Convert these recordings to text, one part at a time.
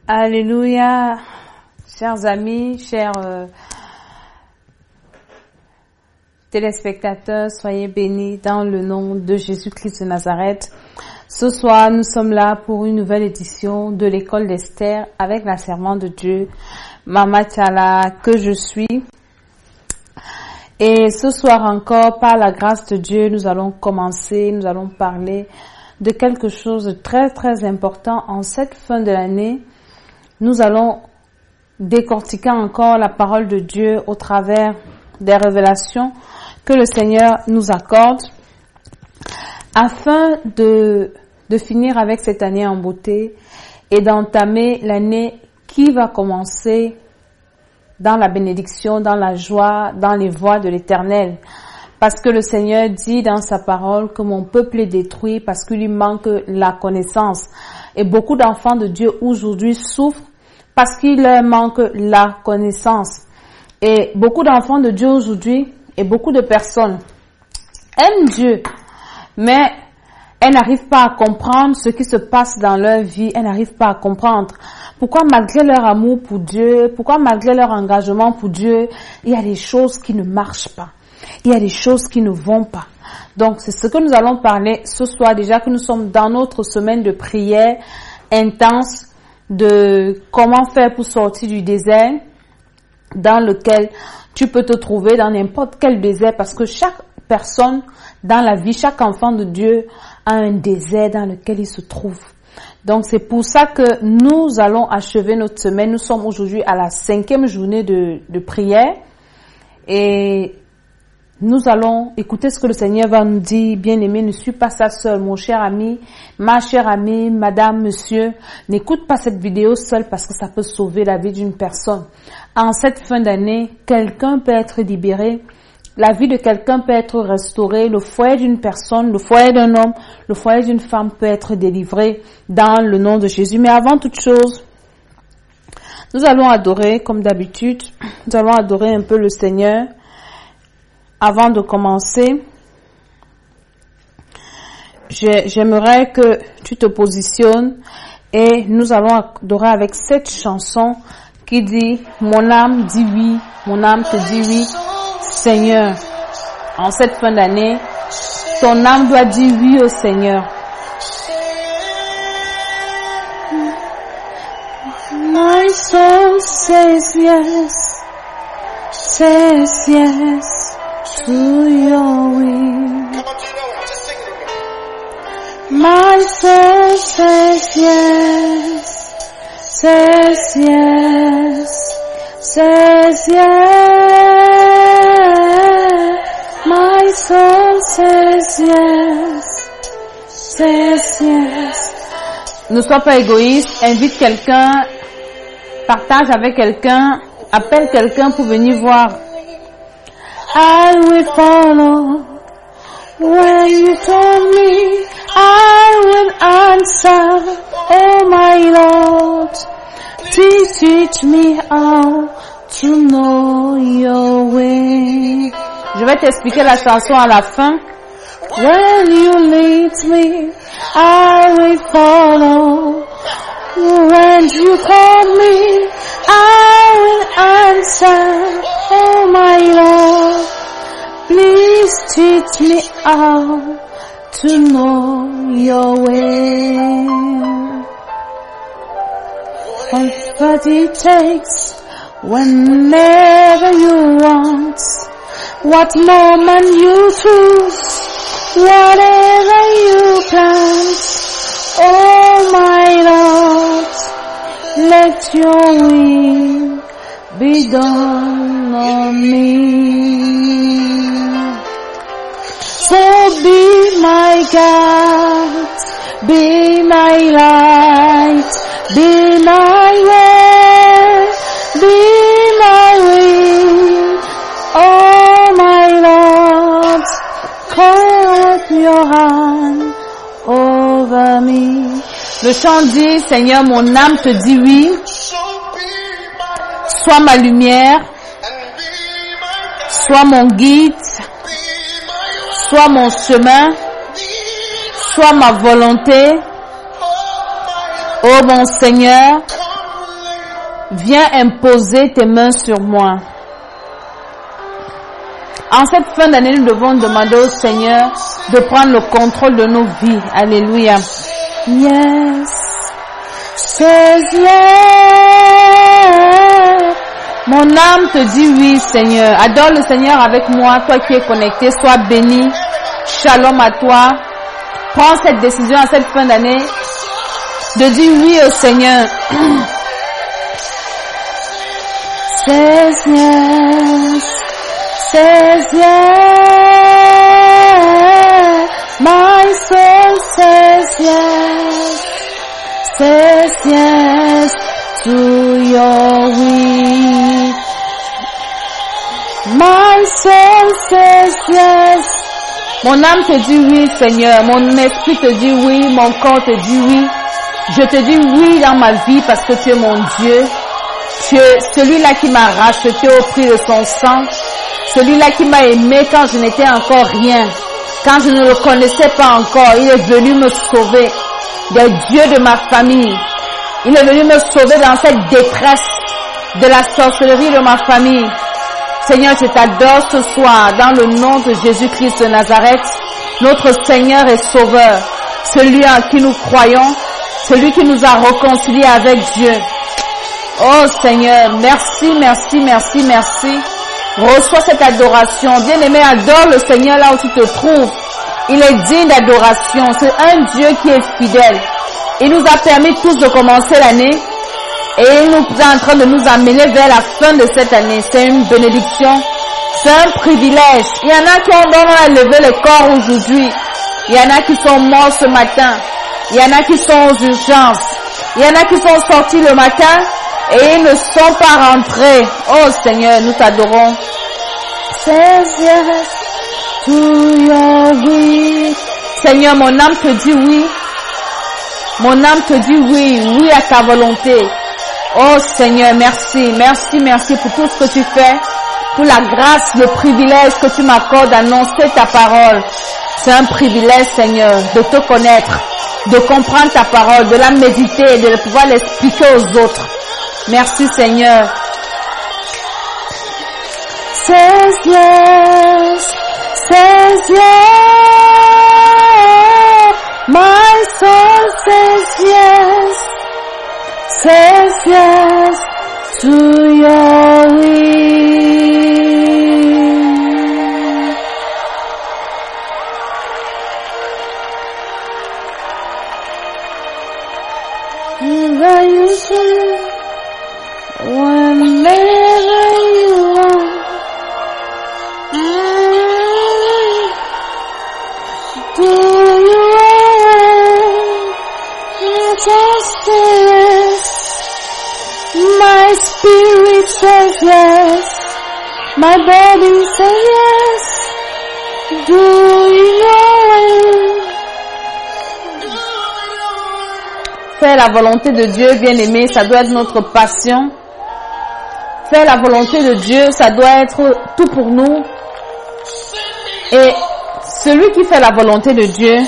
Alléluia, chers amis, chers téléspectateurs, soyez bénis dans le nom de Jésus-Christ de Nazareth. Ce soir, nous sommes là pour une nouvelle édition de l'école d'Esther avec la servante de Dieu, Mama Tchala, que je suis. Et ce soir encore, par la grâce de Dieu, nous allons parler de quelque chose de très très important en cette fin de l'année. Nous allons décortiquer encore la parole de Dieu au travers des révélations que le Seigneur nous accorde afin de finir avec cette année en beauté et d'entamer l'année qui va commencer dans la bénédiction, dans la joie, dans les voies de l'Éternel. Parce que le Seigneur dit dans sa parole que mon peuple est détruit parce qu'il lui manque la connaissance. Et beaucoup d'enfants de Dieu aujourd'hui souffrent parce qu'il leur manque la connaissance. Et beaucoup d'enfants de Dieu aujourd'hui et beaucoup de personnes aiment Dieu, mais elles n'arrivent pas à comprendre ce qui se passe dans leur vie. Elles n'arrivent pas à comprendre pourquoi malgré leur amour pour Dieu, pourquoi malgré leur engagement pour Dieu, il y a des choses qui ne marchent pas. Il y a des choses qui ne vont pas. Donc, c'est ce que nous allons parler ce soir, déjà que nous sommes dans notre semaine de prière intense de comment faire pour sortir du désert dans lequel tu peux te trouver dans n'importe quel désert, parce que chaque personne dans la vie, chaque enfant de Dieu a un désert dans lequel il se trouve. Donc, c'est pour ça que nous allons achever notre semaine. Nous sommes aujourd'hui à la 5e journée de prière et nous allons écouter ce que le Seigneur va nous dire. Bien-aimé, ne suis pas ça seul, mon cher ami, ma chère amie, madame, monsieur. N'écoute pas cette vidéo seule parce que ça peut sauver la vie d'une personne. En cette fin d'année, quelqu'un peut être libéré. La vie de quelqu'un peut être restaurée. Le foyer d'une personne, le foyer d'un homme, le foyer d'une femme peut être délivré dans le nom de Jésus. Mais avant toute chose, nous allons adorer comme d'habitude. Nous allons adorer un peu le Seigneur. Avant de commencer, j'aimerais que tu te positionnes et nous allons adorer avec cette chanson qui dit « Mon âme dit oui, mon âme te dit oui, Seigneur ». En cette fin d'année, ton âme doit dire oui au Seigneur. My soul says yes, says yes. To your will. My soul says yes, says yes, says yes. My soul says yes, says yes. Ne sois pas égoïste, invite quelqu'un, partage avec quelqu'un, appelle quelqu'un pour venir voir. I will follow when you told me. I will answer, oh my Lord. Teach me how to know your way. Je vais t'expliquer la chanson à la fin. When you lead me, I will follow. When you call me, I will answer, oh my Lord. Please teach me how to know your way. What it takes, whenever you want, what moment you choose, whatever you plan, oh my Lord, let your will be done on me. So be my God, be my light, be my way, be my will. Oh my Lord, clap your hand over me. Le chant dit, Seigneur, mon âme te dit oui. Sois ma lumière, sois mon guide, sois mon chemin, sois ma volonté. Oh mon Seigneur, Viens imposer tes mains sur moi. En cette fin d'année, nous devons demander au Seigneur de prendre le contrôle de nos vies. Alléluia. Yes. Says yes. Mon âme te dit oui, Seigneur. Adore le Seigneur avec moi. Toi qui es connecté, sois béni. Shalom à toi. Prends cette décision à cette fin d'année de dire oui au Seigneur. Says yes. Says yes. My soul says yes. Says yes to your will. My soul says yes. Mon âme te dit oui, Seigneur. Mon esprit te dit oui. Mon corps te dit oui. Je te dis oui dans ma vie parce que tu es mon Dieu. Tu es celui-là qui m'a racheté au prix de son sang. Celui-là qui m'a aimé quand je n'étais encore rien. Quand je ne le connaissais pas encore. Il est venu me sauver des dieux de ma famille. Il est venu me sauver dans cette détresse de la sorcellerie de ma famille. Seigneur, je t'adore ce soir dans le nom de Jésus-Christ de Nazareth, notre Seigneur et Sauveur, celui en qui nous croyons, celui qui nous a réconciliés avec Dieu. Oh Seigneur, merci, merci, merci, merci. Reçois cette adoration. Bien-aimé, adore le Seigneur là où tu te trouves. Il est digne d'adoration. C'est un Dieu qui est fidèle. Il nous a permis tous de commencer l'année et il nous est en train de nous amener vers la fin de cette année. C'est une bénédiction. C'est un privilège. Il y en a qui ont levé le corps aujourd'hui. Il y en a qui sont morts ce matin. Il y en a qui sont aux urgences. Il y en a qui sont sortis le matin et ils ne sont pas rentrés. Oh Seigneur, nous t'adorons. Says yes to your will. Seigneur, mon âme te dit oui. Mon âme te dit oui, oui à ta volonté. Oh Seigneur, merci, merci, merci pour tout ce que tu fais, pour la grâce, le privilège que tu m'accordes d'annoncer ta parole. C'est un privilège, Seigneur, de te connaître, de comprendre ta parole, de la méditer et de pouvoir l'expliquer aux autres. Merci, Seigneur. Says yes, says yes, my soul says yes, says yes to your will. Whenever you say, whenever you want, do you just yes? My spirit says yes, my body says yes. Do you know? Faire la volonté de Dieu, bien-aimé, ça doit être notre passion. Faire la volonté de Dieu, ça doit être tout pour nous. Et celui qui fait la volonté de Dieu,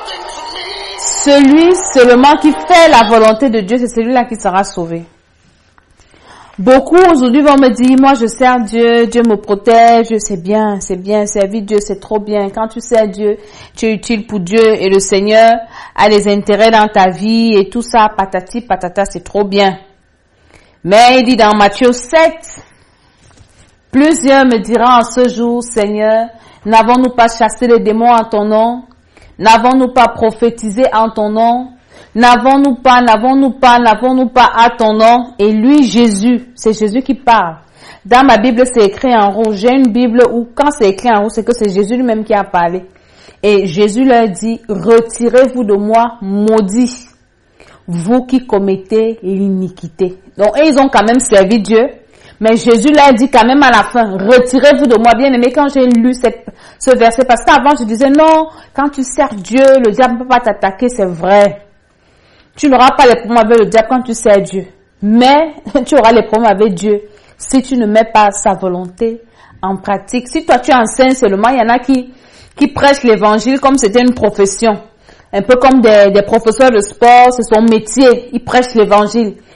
celui seulement qui fait la volonté de Dieu, c'est celui-là qui sera sauvé. Beaucoup aujourd'hui vont me dire, moi je sers Dieu, Dieu me protège, c'est bien, servir Dieu c'est trop bien. Quand tu sers Dieu, tu es utile pour Dieu et le Seigneur a des intérêts dans ta vie et tout ça, patati patata, c'est trop bien. Mais il dit dans Matthieu 7, plusieurs me diront en ce jour, Seigneur, n'avons-nous pas chassé les démons en ton nom? N'avons-nous pas prophétisé en ton nom? N'avons-nous pas à ton nom? Et lui, Jésus, c'est Jésus qui parle. Dans ma Bible, c'est écrit en rouge. J'ai une Bible où quand c'est écrit en rouge, c'est que c'est Jésus lui-même qui a parlé. Et Jésus leur dit, retirez-vous de moi, maudits, vous qui commettez l'iniquité. Donc, ils ont quand même servi Dieu. Mais Jésus leur dit quand même à la fin, retirez-vous de moi. Bien aimé, quand j'ai lu ce verset, parce qu'avant je disais, non, quand tu sers Dieu, le diable ne peut pas t'attaquer, c'est vrai. Tu n'auras pas les problèmes avec le diable quand tu sers Dieu. Mais tu auras les problèmes avec Dieu si tu ne mets pas sa volonté en pratique. Si toi tu enseignes seulement, il y en a qui prêchent l'évangile comme c'était une profession. Un peu comme des professeurs de sport, c'est son métier, ils prêchent l'évangile.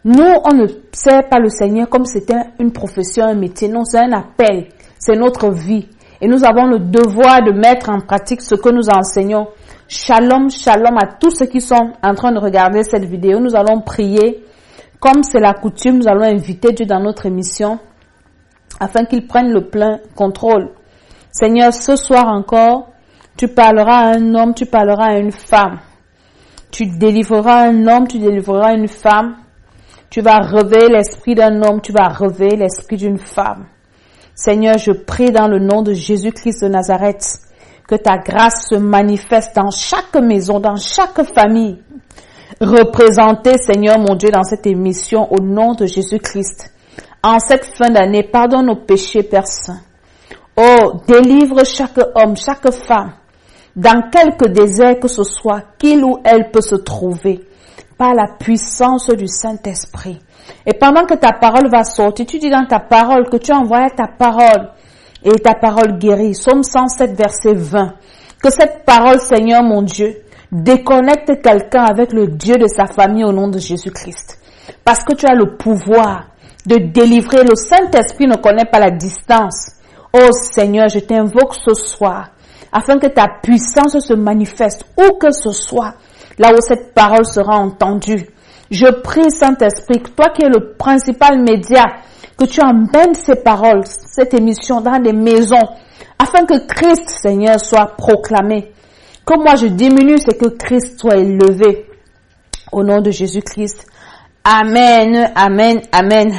Nous, on ne sert pas le Seigneur comme c'était une profession, un métier. Non, c'est un appel. C'est notre vie. Et nous avons le devoir de mettre en pratique ce que nous enseignons. Shalom, shalom à tous ceux qui sont en train de regarder cette vidéo. Nous allons prier. Comme c'est la coutume, nous allons inviter Dieu dans notre émission afin qu'il prenne le plein contrôle. Seigneur, ce soir encore, tu parleras à un homme, tu parleras à une femme. Tu délivreras un homme, tu délivreras une femme. Tu vas réveiller l'esprit d'un homme, tu vas réveiller l'esprit d'une femme. Seigneur, je prie dans le nom de Jésus-Christ de Nazareth que ta grâce se manifeste dans chaque maison, dans chaque famille. Représentée, Seigneur mon Dieu, dans cette émission au nom de Jésus-Christ. En cette fin d'année, pardonne nos péchés, Père Saint. Oh, délivre chaque homme, chaque femme, dans quelque désert que ce soit, qu'il ou elle peut se trouver, par la puissance du Saint-Esprit. Et pendant que ta parole va sortir, tu dis dans ta parole que tu envoies ta parole et ta parole guérit. Psaume 107, verset 20. Que cette parole, Seigneur mon Dieu, déconnecte quelqu'un avec le Dieu de sa famille au nom de Jésus-Christ. Parce que tu as le pouvoir de délivrer. Le Saint-Esprit ne connaît pas la distance. Oh Seigneur, je t'invoque ce soir afin que ta puissance se manifeste où que ce soit, là où cette parole sera entendue. Je prie, Saint-Esprit, que toi qui es le principal média, que tu emmènes ces paroles, cette émission dans des maisons, afin que Christ, Seigneur, soit proclamé. Que moi je diminue, c'est que Christ soit élevé. Au nom de Jésus-Christ. Amen, amen, amen.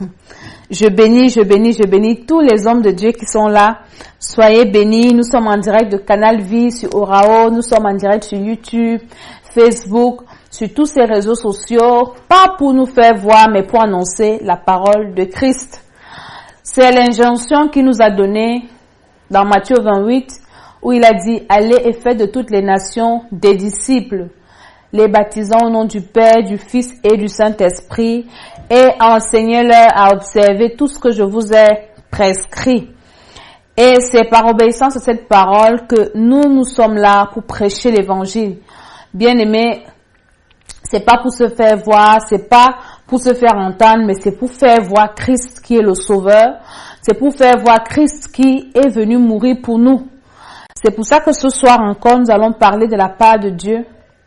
Je bénis tous les hommes de Dieu qui sont là. Soyez bénis. Nous sommes en direct de Canal Vie sur Orao. Nous sommes en direct sur YouTube, Facebook, sur tous ces réseaux sociaux. Pas pour nous faire voir, mais pour annoncer la parole de Christ. C'est l'injonction qu'il nous a donnée dans Matthieu 28, où il a dit, allez et faites de toutes les nations des disciples, les baptisant au nom du Père, du Fils et du Saint-Esprit, et enseignez-leur à observer tout ce que je vous ai prescrit. Et c'est par obéissance à cette parole que nous sommes là pour prêcher l'évangile. Bien-aimés, c'est pas pour se faire voir, c'est pas pour se faire entendre, mais c'est pour faire voir Christ qui est le Sauveur. C'est pour faire voir Christ qui est venu mourir pour nous. C'est pour ça que ce soir encore, nous allons parler de la part de Dieu.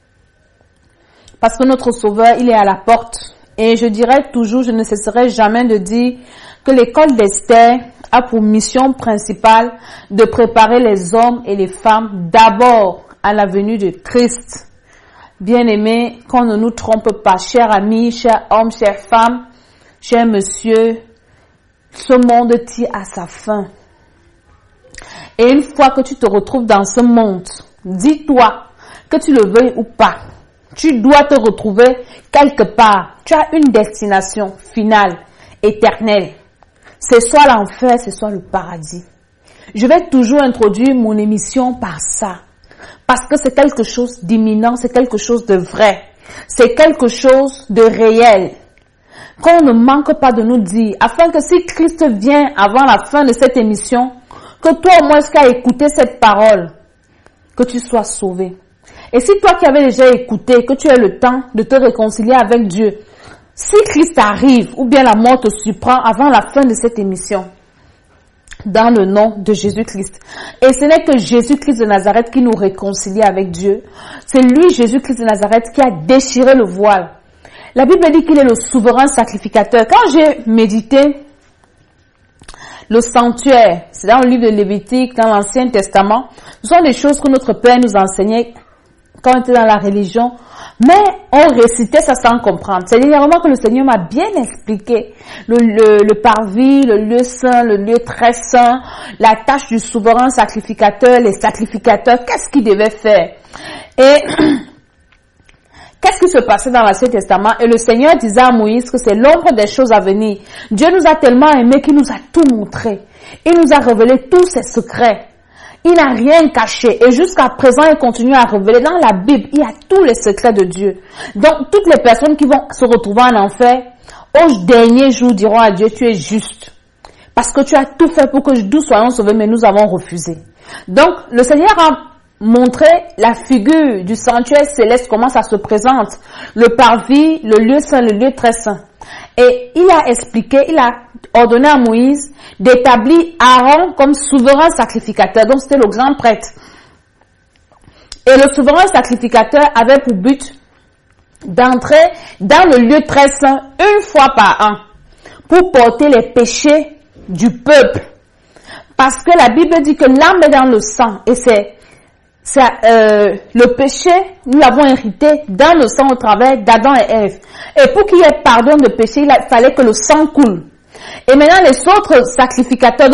Parce que notre Sauveur, il est à la porte. Et je dirais toujours, je ne cesserai jamais de dire que l'école d'Esther a pour mission principale de préparer les hommes et les femmes d'abord à la venue de Christ. Bien-aimés, qu'on ne nous trompe pas, chers amis, chers hommes, chères femmes, chers monsieur, ce monde tire à sa fin. Et une fois que tu te retrouves dans ce monde, dis-toi que tu le veuilles ou pas, tu dois te retrouver quelque part. Tu as une destination finale, éternelle. C'est soit l'enfer, c'est soit le paradis. Je vais toujours introduire mon émission par ça. Parce que c'est quelque chose d'imminent, c'est quelque chose de vrai. C'est quelque chose de réel. Qu'on ne manque pas de nous dire, afin que si Christ vient avant la fin de cette émission, que toi au moins qui as écouté cette parole, que tu sois sauvé. Et si toi qui avais déjà écouté, que tu aies le temps de te réconcilier avec Dieu, si Christ arrive ou bien la mort te surprend avant la fin de cette émission, dans le nom de Jésus-Christ. Et ce n'est que Jésus-Christ de Nazareth qui nous réconcilie avec Dieu. C'est lui, Jésus-Christ de Nazareth, qui a déchiré le voile. La Bible dit qu'il est le souverain sacrificateur. Quand j'ai médité le sanctuaire, c'est dans le livre de Lévitique, dans l'Ancien Testament, ce sont des choses que notre Père nous enseignait quand on était dans la religion, mais on récitait ça sans comprendre. C'est dernièrement que le Seigneur m'a bien expliqué le parvis, le lieu saint, le lieu très saint, la tâche du souverain sacrificateur, les sacrificateurs, qu'est-ce qu'ils devaient faire. Et qu'est-ce qui se passait dans l'Ancien Testament? Et le Seigneur disait à Moïse que c'est l'ombre des choses à venir. Dieu nous a tellement aimés qu'il nous a tout montré. Il nous a révélé tous ses secrets. Il n'a rien caché. Et jusqu'à présent, il continue à révéler. Dans la Bible, il y a tous les secrets de Dieu. Donc, toutes les personnes qui vont se retrouver en enfer, au dernier jour, diront à Dieu, tu es juste. Parce que tu as tout fait pour que nous soyons sauvés, mais nous avons refusé. Donc, le Seigneur a montré la figure du sanctuaire céleste, comment ça se présente, le parvis, le lieu saint, le lieu très saint. Et il a expliqué, il a ordonné à Moïse d'établir Aaron comme souverain sacrificateur. Donc c'était le grand prêtre. Et le souverain sacrificateur avait pour but d'entrer dans le lieu très saint une fois par an pour porter les péchés du peuple. Parce que la Bible dit que l'âme est dans le sang et c'est le péché, nous l'avons hérité dans le sang au travers d'Adam et Ève. Et pour qu'il y ait pardon de péché, il fallait que le sang coule. Et maintenant, les autres sacrificateurs,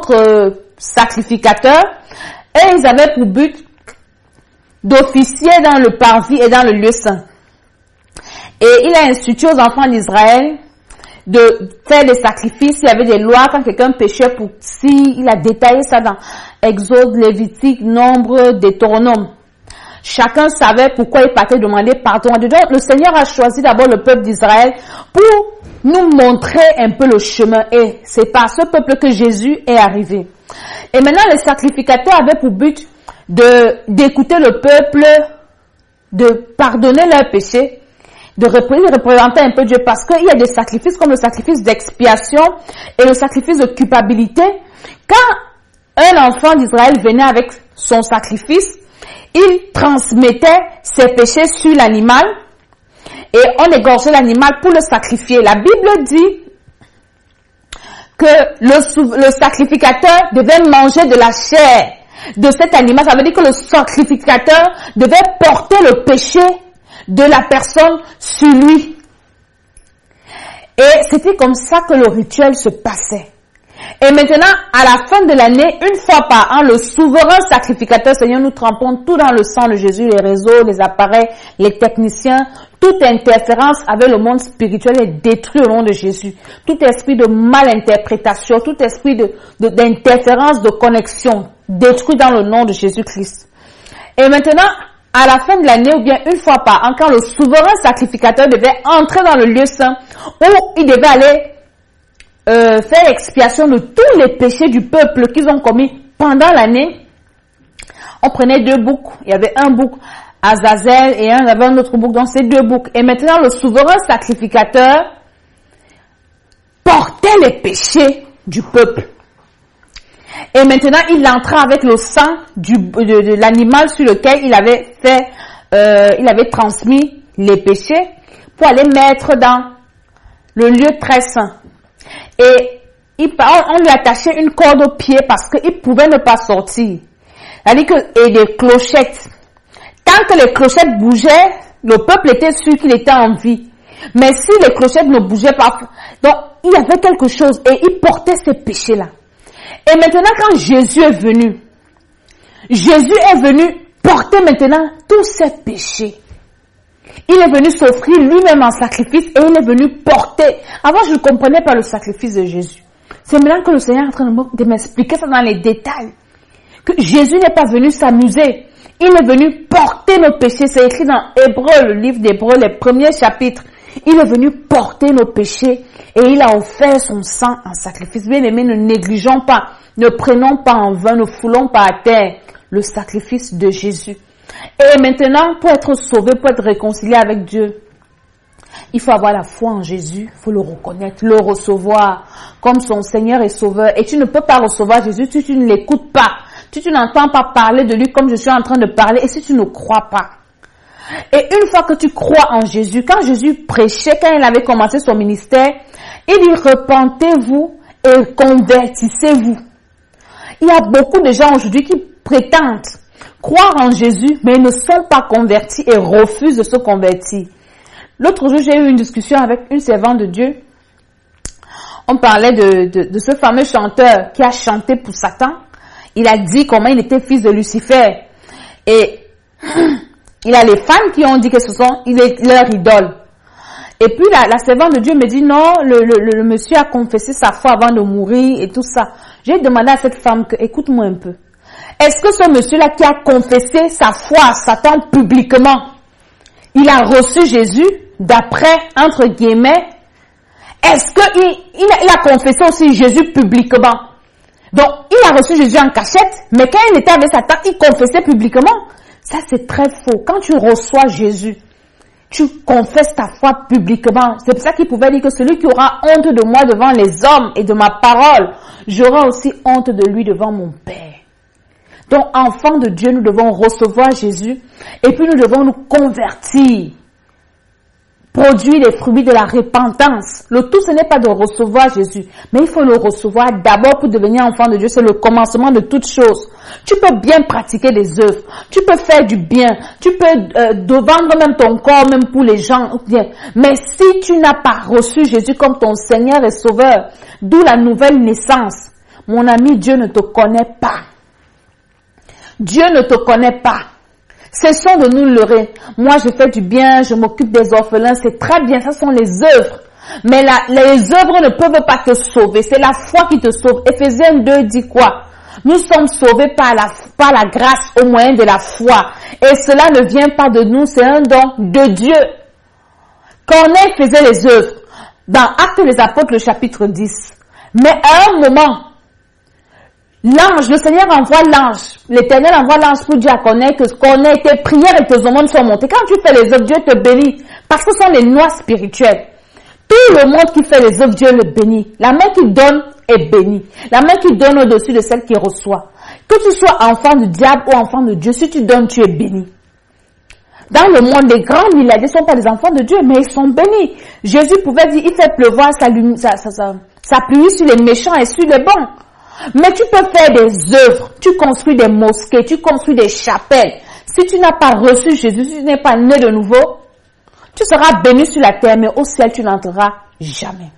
ils avaient pour but d'officier dans le parvis et dans le lieu saint. Et il a institué aux enfants d'Israël de faire des sacrifices. Il y avait des lois quand quelqu'un péchait il a détaillé ça dans Exode, Lévitique, Nombre, Deutéronome. Chacun savait pourquoi il partait demander pardon à Dieu. Donc, le Seigneur a choisi d'abord le peuple d'Israël pour nous montrer un peu le chemin. Et c'est par ce peuple que Jésus est arrivé. Et maintenant, les sacrificateurs avaient pour but d'écouter le peuple, de pardonner leurs péchés, de représenter un peu Dieu, parce qu'il y a des sacrifices comme le sacrifice d'expiation et le sacrifice de culpabilité. Quand un enfant d'Israël venait avec son sacrifice, il transmettait ses péchés sur l'animal et on égorgeait l'animal pour le sacrifier. La Bible dit que le sacrificateur devait manger de la chair de cet animal. Ça veut dire que le sacrificateur devait porter le péché de la personne sur lui. Et c'était comme ça que le rituel se passait. Et maintenant, à la fin de l'année, une fois par an, le souverain sacrificateur, Seigneur, nous trempons tout dans le sang de Jésus, les réseaux, les appareils, les techniciens. Toute interférence avec le monde spirituel est détruite au nom de Jésus. Tout esprit de malinterprétation, tout esprit d'interférence, de connexion, détruit dans le nom de Jésus-Christ. Et maintenant, à la fin de l'année, ou bien une fois par an, quand le souverain sacrificateur devait entrer dans le lieu saint, où il devait aller faire expiation de tous les péchés du peuple qu'ils ont commis pendant l'année, on prenait 2 boucs. Il y avait un bouc Azazel et il y avait un autre bouc, donc c'est 2 boucs. Et maintenant, le souverain sacrificateur portait les péchés du peuple. Et maintenant, il entrait avec le sang de l'animal sur lequel il avait transmis les péchés pour aller mettre dans le lieu très saint. Et on lui attachait une corde au pied parce qu'il pouvait ne pas sortir. C'est-à-dire et des clochettes. Tant que les clochettes bougeaient, le peuple était sûr qu'il était en vie. Mais si les clochettes ne bougeaient pas, donc il y avait quelque chose et il portait ces péchés-là. Et maintenant, quand Jésus est venu porter maintenant tous ces péchés. Il est venu s'offrir lui-même en sacrifice et il est venu porter. Avant, je ne comprenais pas le sacrifice de Jésus. C'est maintenant que le Seigneur est en train de m'expliquer ça dans les détails. Que Jésus n'est pas venu s'amuser. Il est venu porter nos péchés. C'est écrit dans Hébreux, le livre d'Hébreux, les premiers chapitres. Il est venu porter nos péchés et il a offert son sang en sacrifice. Bien aimés, ne négligeons pas, ne prenons pas en vain, ne foulons pas à terre le sacrifice de Jésus. Et maintenant, pour être sauvé, pour être réconcilié avec Dieu, il faut avoir la foi en Jésus, il faut le reconnaître, le recevoir comme son Seigneur et Sauveur. Et tu ne peux pas recevoir Jésus si tu ne l'écoutes pas, si tu n'entends pas parler de lui comme je suis en train de parler et si tu ne crois pas. Et une fois que tu crois en Jésus, quand Jésus prêchait, quand il avait commencé son ministère, il dit repentez-vous et convertissez-vous. Il y a beaucoup de gens aujourd'hui qui prétendent croire en Jésus, mais ils ne sont pas convertis et refusent de se convertir. L'autre jour, j'ai eu une discussion avec une servante de Dieu. On parlait de ce fameux chanteur qui a chanté pour Satan. Il a dit comment il était fils de Lucifer. Et il a les fans qui ont dit que ce sont leur idole. Et puis la servante de Dieu me dit non, le monsieur a confessé sa foi avant de mourir et tout ça. J'ai demandé à cette femme que, écoute-moi un peu. Est-ce que ce monsieur-là qui a confessé sa foi à Satan publiquement, il a reçu Jésus d'après, entre guillemets, est-ce qu'il a confessé aussi Jésus publiquement? Donc, il a reçu Jésus en cachette, mais quand il était avec Satan, il confessait publiquement. Ça, c'est très faux. Quand tu reçois Jésus, tu confesses ta foi publiquement. C'est pour ça qu'il pouvait dire que celui qui aura honte de moi devant les hommes et de ma parole, j'aurai aussi honte de lui devant mon Père. Donc, enfants de Dieu, nous devons recevoir Jésus et puis nous devons nous convertir. Produire les fruits de la repentance. Le tout, ce n'est pas de recevoir Jésus, mais il faut le recevoir d'abord pour devenir enfant de Dieu. C'est le commencement de toute chose. Tu peux bien pratiquer des œuvres, tu peux faire du bien, tu peux vendre même ton corps, même pour les gens. Mais si tu n'as pas reçu Jésus comme ton Seigneur et Sauveur, d'où la nouvelle naissance, mon ami, Dieu ne te connaît pas. Dieu ne te connaît pas. Cessons de nous leurrer. Moi, je fais du bien, je m'occupe des orphelins, c'est très bien, ce sont les œuvres. Mais les œuvres ne peuvent pas te sauver, c'est la foi qui te sauve. Éphésiens 2 dit quoi? Nous sommes sauvés par la grâce au moyen de la foi. Et cela ne vient pas de nous, c'est un don de Dieu. Corneille faisait les œuvres. Dans Actes des Apôtres, le chapitre 10. Mais à un moment, l'ange, le Seigneur envoie l'ange. L'Éternel envoie l'ange pour dire à Corneille que Corneille, tes prières et tes aumônes sont montées. Quand tu fais les œuvres, Dieu te bénit. Parce que ce sont les lois spirituelles. Tout le monde qui fait les œuvres, Dieu le bénit. La main qui donne est bénie. La main qui donne au-dessus de celle qui reçoit. Que tu sois enfant du diable ou enfant de Dieu, si tu donnes, tu es béni. Dans le monde, les grands milliardaires ne sont pas des enfants de Dieu, mais ils sont bénis. Jésus pouvait dire, il fait pleuvoir sa pluie sur les méchants et sur les bons. Mais tu peux faire des œuvres, tu construis des mosquées, tu construis des chapelles. Si tu n'as pas reçu Jésus, si tu n'es pas né de nouveau, tu seras béni sur la terre, mais au ciel, tu n'entreras jamais.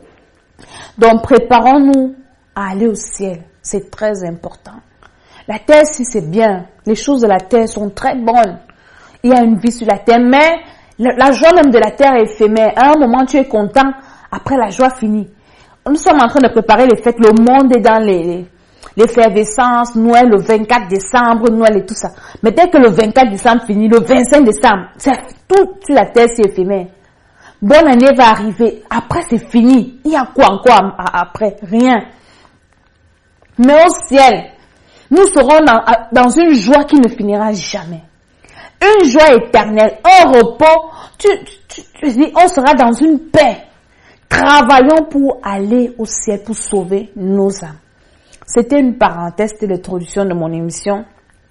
Donc, préparons-nous à aller au ciel. C'est très important. La terre, si c'est bien, les choses de la terre sont très bonnes. Il y a une vie sur la terre, mais la joie même de la terre est éphémère. À un moment, tu es content, après la joie finit. Nous sommes en train de préparer les fêtes. Le monde est dans l'effervescence. Noël le 24 décembre, Noël et tout ça. Mais dès que le 24 décembre finit, le 25 décembre, c'est tout sur la terre, c'est éphémère. Bonne année va arriver. Après, c'est fini. Il y a quoi encore après? Rien. Mais au ciel, nous serons dans une joie qui ne finira jamais. Une joie éternelle, un repos. Tu dis, on sera dans une paix. Travaillons pour aller au ciel, pour sauver nos âmes. C'était une parenthèse, c'était l'introduction de mon émission.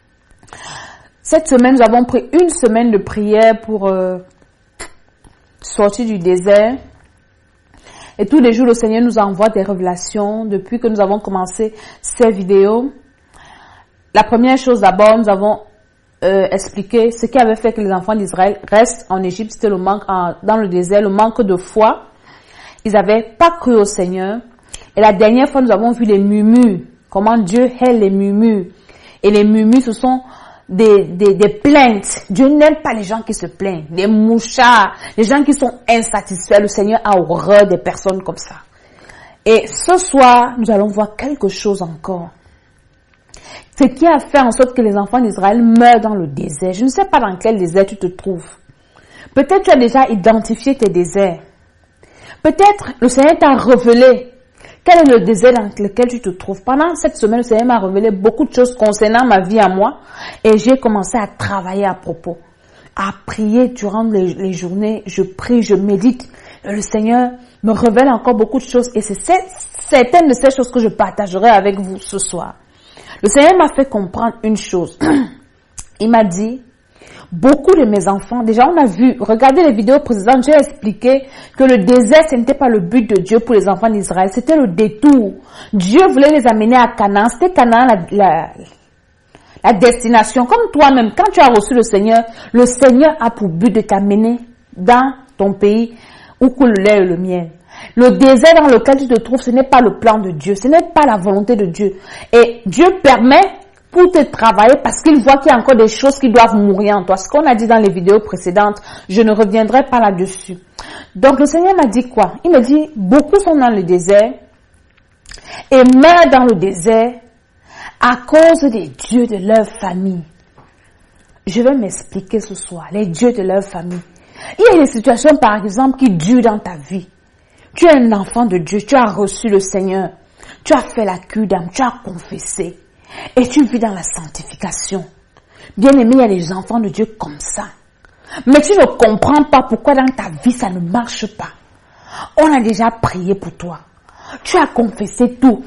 Cette semaine, nous avons pris une semaine de prière pour sortir du désert. Et tous les jours, le Seigneur nous envoie des révélations depuis que nous avons commencé ces vidéos. La première chose d'abord, nous avons expliqué ce qui avait fait que les enfants d'Israël restent en Égypte. C'était le manque dans le désert, le manque de foi. Ils n'avaient pas cru au Seigneur. Et la dernière fois, nous avons vu les murmures. Comment Dieu hait les murmures. Et les murmures, ce sont des plaintes. Dieu n'aime pas les gens qui se plaignent. Des mouchards. Les gens qui sont insatisfaits. Le Seigneur a horreur des personnes comme ça. Et ce soir, nous allons voir quelque chose encore. Ce qui a fait en sorte que les enfants d'Israël meurent dans le désert. Je ne sais pas dans quel désert tu te trouves. Peut-être tu as déjà identifié tes déserts. Peut-être le Seigneur t'a révélé quel est le désert dans lequel tu te trouves. Pendant cette semaine, le Seigneur m'a révélé beaucoup de choses concernant ma vie à moi et j'ai commencé à travailler à propos, à prier durant les journées. Je prie, je médite. Et le Seigneur me révèle encore beaucoup de choses et c'est certaines de ces choses que je partagerai avec vous ce soir. Le Seigneur m'a fait comprendre une chose. Il m'a dit, beaucoup de mes enfants, déjà on a vu, regardez les vidéos précédentes, j'ai expliqué que le désert, ce n'était pas le but de Dieu pour les enfants d'Israël, c'était le détour. Dieu voulait les amener à Canaan, c'était Canaan la destination. Comme toi-même, quand tu as reçu le Seigneur a pour but de t'amener dans ton pays où coule le lait et le miel. Le désert dans lequel tu te trouves, ce n'est pas le plan de Dieu, ce n'est pas la volonté de Dieu. Et Dieu permet pour te travailler parce qu'il voit qu'il y a encore des choses qui doivent mourir en toi. Ce qu'on a dit dans les vidéos précédentes, je ne reviendrai pas là-dessus. Donc le Seigneur m'a dit quoi? Il m'a dit, beaucoup sont dans le désert et meurent dans le désert à cause des dieux de leur famille. Je vais m'expliquer ce soir, les dieux de leur famille. Il y a des situations par exemple qui durent dans ta vie. Tu es un enfant de Dieu, tu as reçu le Seigneur. Tu as fait la cure d'âme, tu as confessé. Et tu vis dans la sanctification. Bien-aimé, il y a des enfants de Dieu comme ça. Mais tu ne comprends pas pourquoi dans ta vie ça ne marche pas. On a déjà prié pour toi. Tu as confessé tout.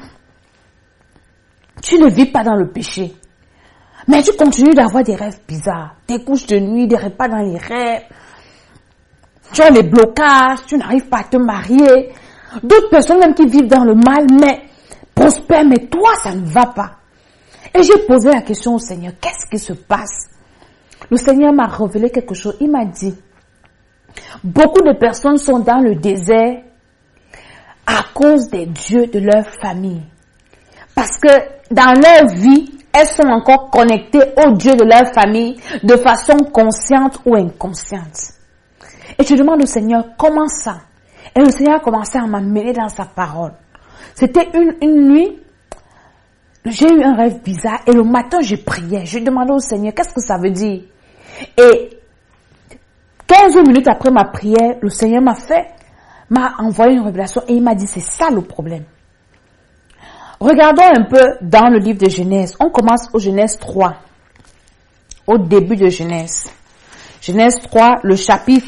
Tu ne vis pas dans le péché. Mais tu continues d'avoir des rêves bizarres. Des couches de nuit, des repas dans les rêves. Tu as des blocages, tu n'arrives pas à te marier. D'autres personnes même qui vivent dans le mal, mais prospèrent, mais toi ça ne va pas. Et j'ai posé la question au Seigneur, qu'est-ce qui se passe? Le Seigneur m'a révélé quelque chose. Il m'a dit, beaucoup de personnes sont dans le désert à cause des dieux de leur famille. Parce que dans leur vie, elles sont encore connectées aux dieux de leur famille de façon consciente ou inconsciente. Et je demande au Seigneur, comment ça? Et le Seigneur a commencé à m'amener dans sa parole. C'était une nuit, j'ai eu un rêve bizarre et le matin je priais. Je demandais au Seigneur, qu'est-ce que ça veut dire? Et 15 minutes après ma prière, le Seigneur m'a envoyé une révélation et il m'a dit, c'est ça le problème. Regardons un peu dans le livre de Genèse. On commence au Genèse 3. Au début de Genèse. Genèse 3, le chapitre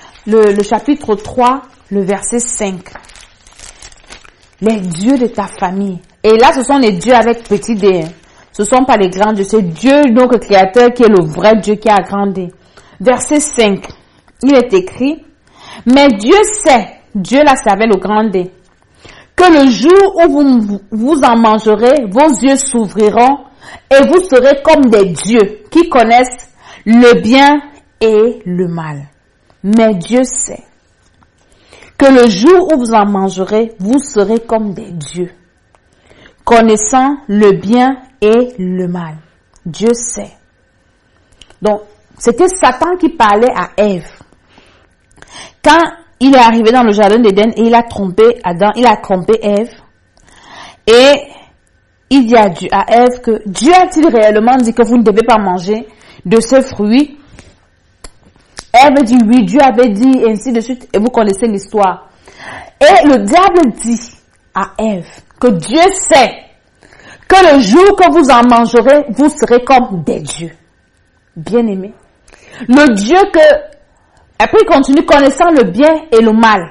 3, le verset 5. Les dieux de ta famille. Et là, ce sont les dieux avec petit d. Ce ne sont pas les grands dieux. C'est Dieu, notre créateur, qui est le vrai Dieu qui a grandi. Verset 5. Il est écrit, mais Dieu sait, Dieu la savait le grand D, que le jour où vous en mangerez, vos yeux s'ouvriront et vous serez comme des dieux qui connaissent le bien et le mal. Mais Dieu sait que le jour où vous en mangerez, vous serez comme des dieux, connaissant le bien et le mal. Dieu sait. Donc, c'était Satan qui parlait à Ève. Quand il est arrivé dans le jardin d'Éden et il a trompé Adam, il a trompé Ève. Et il dit à Ève que Dieu a-t-il réellement dit que vous ne devez pas manger de ce fruit? Ève dit oui, Dieu avait dit, et ainsi de suite, et vous connaissez l'histoire. Et le diable dit à Ève que Dieu sait que le jour que vous en mangerez, vous serez comme des dieux. Bien-aimés. Le Dieu que, après il continue, connaissant le bien et le mal.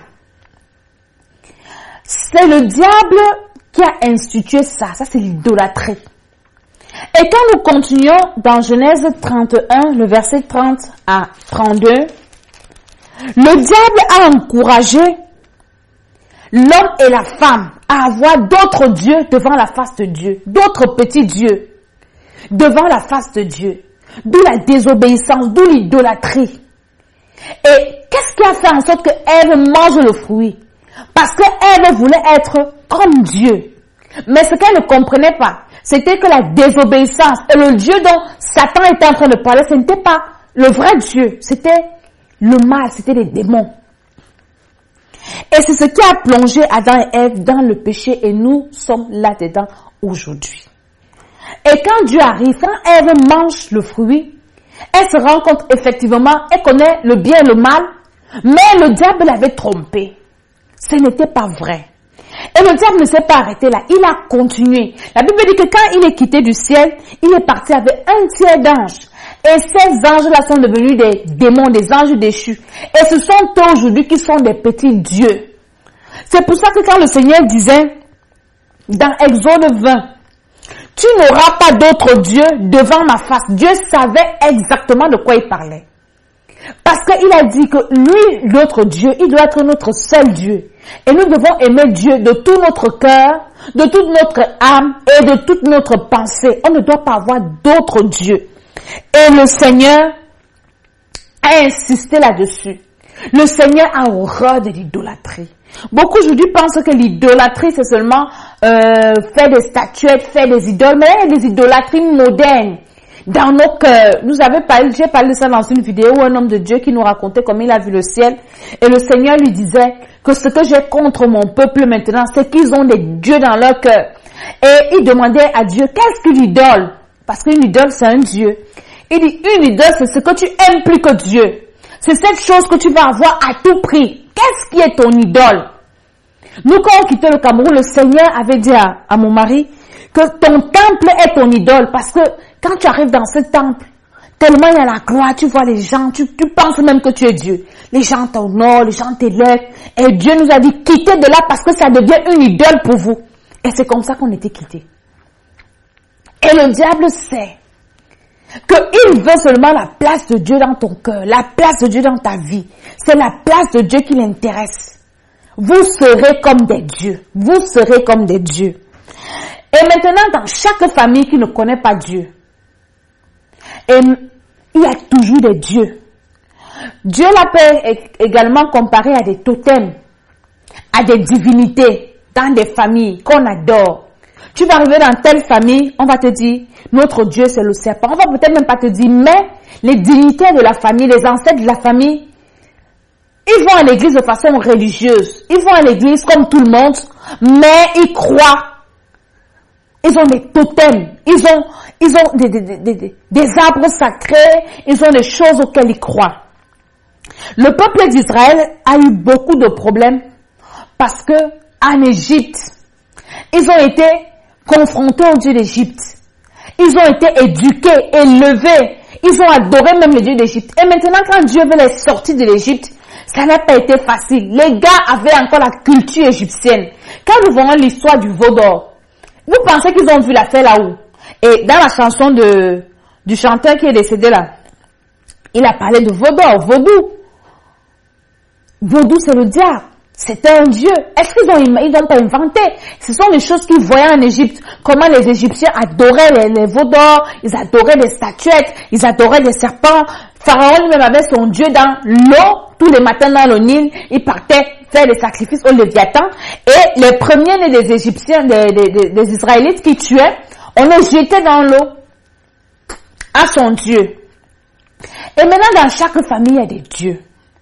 C'est le diable qui a institué ça. Ça, c'est l'idolâtrie. Et quand nous continuons dans Genèse 31, le verset 30 à 32, le diable a encouragé l'homme et la femme à avoir d'autres dieux devant la face de Dieu, d'autres petits dieux devant la face de Dieu. D'où la désobéissance, d'où l'idolâtrie. Et qu'est-ce qui a fait en sorte que Ève mange le fruit? Parce que Ève voulait être comme Dieu. Mais ce qu'elle ne comprenait pas, c'était que la désobéissance et le Dieu dont Satan était en train de parler, ce n'était pas le vrai Dieu. C'était le mal, c'était les démons. Et c'est ce qui a plongé Adam et Ève dans le péché et nous sommes là-dedans aujourd'hui. Et quand Dieu arrive, quand Ève mange le fruit, elle se rend compte effectivement, elle connaît le bien et le mal, mais le diable l'avait trompée. Ce n'était pas vrai. Et le diable ne s'est pas arrêté là, il a continué. La Bible dit que quand il est quitté du ciel, il est parti avec un tiers d'anges. Et ces anges-là sont devenus des démons, des anges déchus. Et ce sont eux aujourd'hui qui sont des petits dieux. C'est pour ça que quand le Seigneur disait dans Exode 20, tu n'auras pas d'autre Dieu devant ma face. Dieu savait exactement de quoi il parlait. Parce qu'il a dit que lui, notre Dieu, il doit être notre seul Dieu. Et nous devons aimer Dieu de tout notre cœur, de toute notre âme et de toute notre pensée. On ne doit pas avoir d'autres dieux. Et le Seigneur a insisté là-dessus. Le Seigneur a horreur de l'idolâtrie. Beaucoup aujourd'hui pensent que l'idolâtrie c'est seulement faire des statuettes, faire des idoles, mais il y a des idolâtries modernes dans nos cœurs. J'ai parlé de ça dans une vidéo où un homme de Dieu qui nous racontait comment il a vu le ciel et le Seigneur lui disait que ce que j'ai contre mon peuple maintenant, c'est qu'ils ont des dieux dans leur cœur. Et il demandait à Dieu, qu'est-ce qu'une idole? Parce qu'une idole c'est un Dieu. Il dit, une idole c'est ce que tu aimes plus que Dieu. C'est cette chose que tu vas avoir à tout prix. Qu'est-ce qui est ton idole? Nous, quand on quittait le Cameroun, le Seigneur avait dit à mon mari que ton temple est ton idole. Parce que quand tu arrives dans ce temple, tellement il y a la gloire, tu vois les gens, tu penses même que tu es Dieu. Les gens t'honorent, les gens t'élèvent. Et Dieu nous a dit, quittez de là parce que ça devient une idole pour vous. Et c'est comme ça qu'on était quittés. Et le diable sait qu'il veut seulement la place de Dieu dans ton cœur, la place de Dieu dans ta vie. C'est la place de Dieu qui l'intéresse. Vous serez comme des dieux. Vous serez comme des dieux. Et maintenant, dans chaque famille qui ne connaît pas Dieu, il y a toujours des dieux. Dieu l'appelle également comparé à des totems, à des divinités dans des familles qu'on adore. Tu vas arriver dans telle famille, on va te dire, notre Dieu c'est le serpent. On va peut-être même pas te dire, mais les dignitaires de la famille, les ancêtres de la famille, ils vont à l'église de façon religieuse. Ils vont à l'église comme tout le monde, mais ils croient. Ils ont des totems. Ils ont des arbres sacrés. Ils ont des choses auxquelles ils croient. Le peuple d'Israël a eu beaucoup de problèmes parce que en Égypte, ils ont été confrontés au Dieu d'Égypte. Ils ont été éduqués, élevés. Ils ont adoré même le Dieu d'Égypte. Et maintenant, quand Dieu veut les sortir de l'Égypte, ça n'a pas été facile. Les gars avaient encore la culture égyptienne. Quand nous voyons l'histoire du veau d'or, vous pensez qu'ils ont vu l'affaire là-haut? Et dans la chanson du chanteur qui est décédé là, il a parlé de veau d'or, vaudou. Vaudou, c'est le diable. C'était un dieu. Est-ce qu'ils n'ont pas inventé? Ce sont les choses qu'ils voyaient en Égypte. Comment les Égyptiens adoraient les veaux d'or, ils adoraient les statuettes, ils adoraient les serpents. Pharaon lui-même avait son dieu dans l'eau. Tous les matins dans le Nil, il partait faire des sacrifices au Léviathan. Et les premiers des Égyptiens, des Israélites qui tuaient, on les jetait dans l'eau à son dieu. Et maintenant, dans chaque famille, il y a des dieux.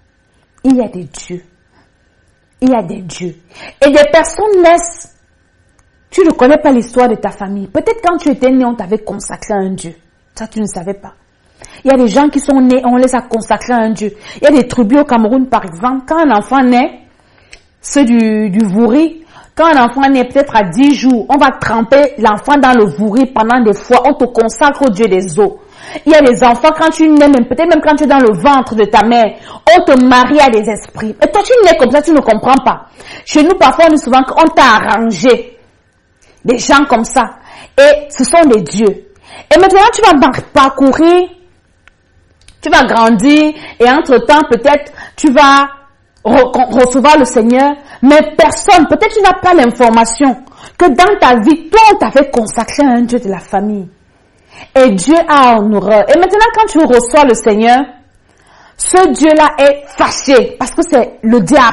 Il y a des dieux. Il y a des dieux. Et des personnes naissent. Tu ne connais pas l'histoire de ta famille. Peut-être quand tu étais né, on t'avait consacré à un dieu. Ça, tu ne savais pas. Il y a des gens qui sont nés, on les a consacrés à un dieu. Il y a des tribus au Cameroun, par exemple. Quand un enfant naît, ceux du vouri, quand un enfant naît peut-être à 10 jours, on va tremper l'enfant dans le vouri pendant des fois. On te consacre au Dieu des eaux. Il y a des enfants, quand tu nais, peut-être même quand tu es dans le ventre de ta mère, on te marie à des esprits. Et toi, tu nais comme ça, tu ne comprends pas. Chez nous, parfois, on dit souvent qu'on t'a arrangé. Des gens comme ça. Et ce sont des dieux. Et maintenant, tu vas parcourir, tu vas grandir, et entre-temps, peut-être, tu vas recevoir le Seigneur, mais personne, peut-être tu n'as pas l'information que dans ta vie, toi, on t'avait consacré à un Dieu de la famille. Et Dieu a en horreur. Et maintenant, quand tu reçois le Seigneur, ce Dieu-là est fâché parce que c'est le diable.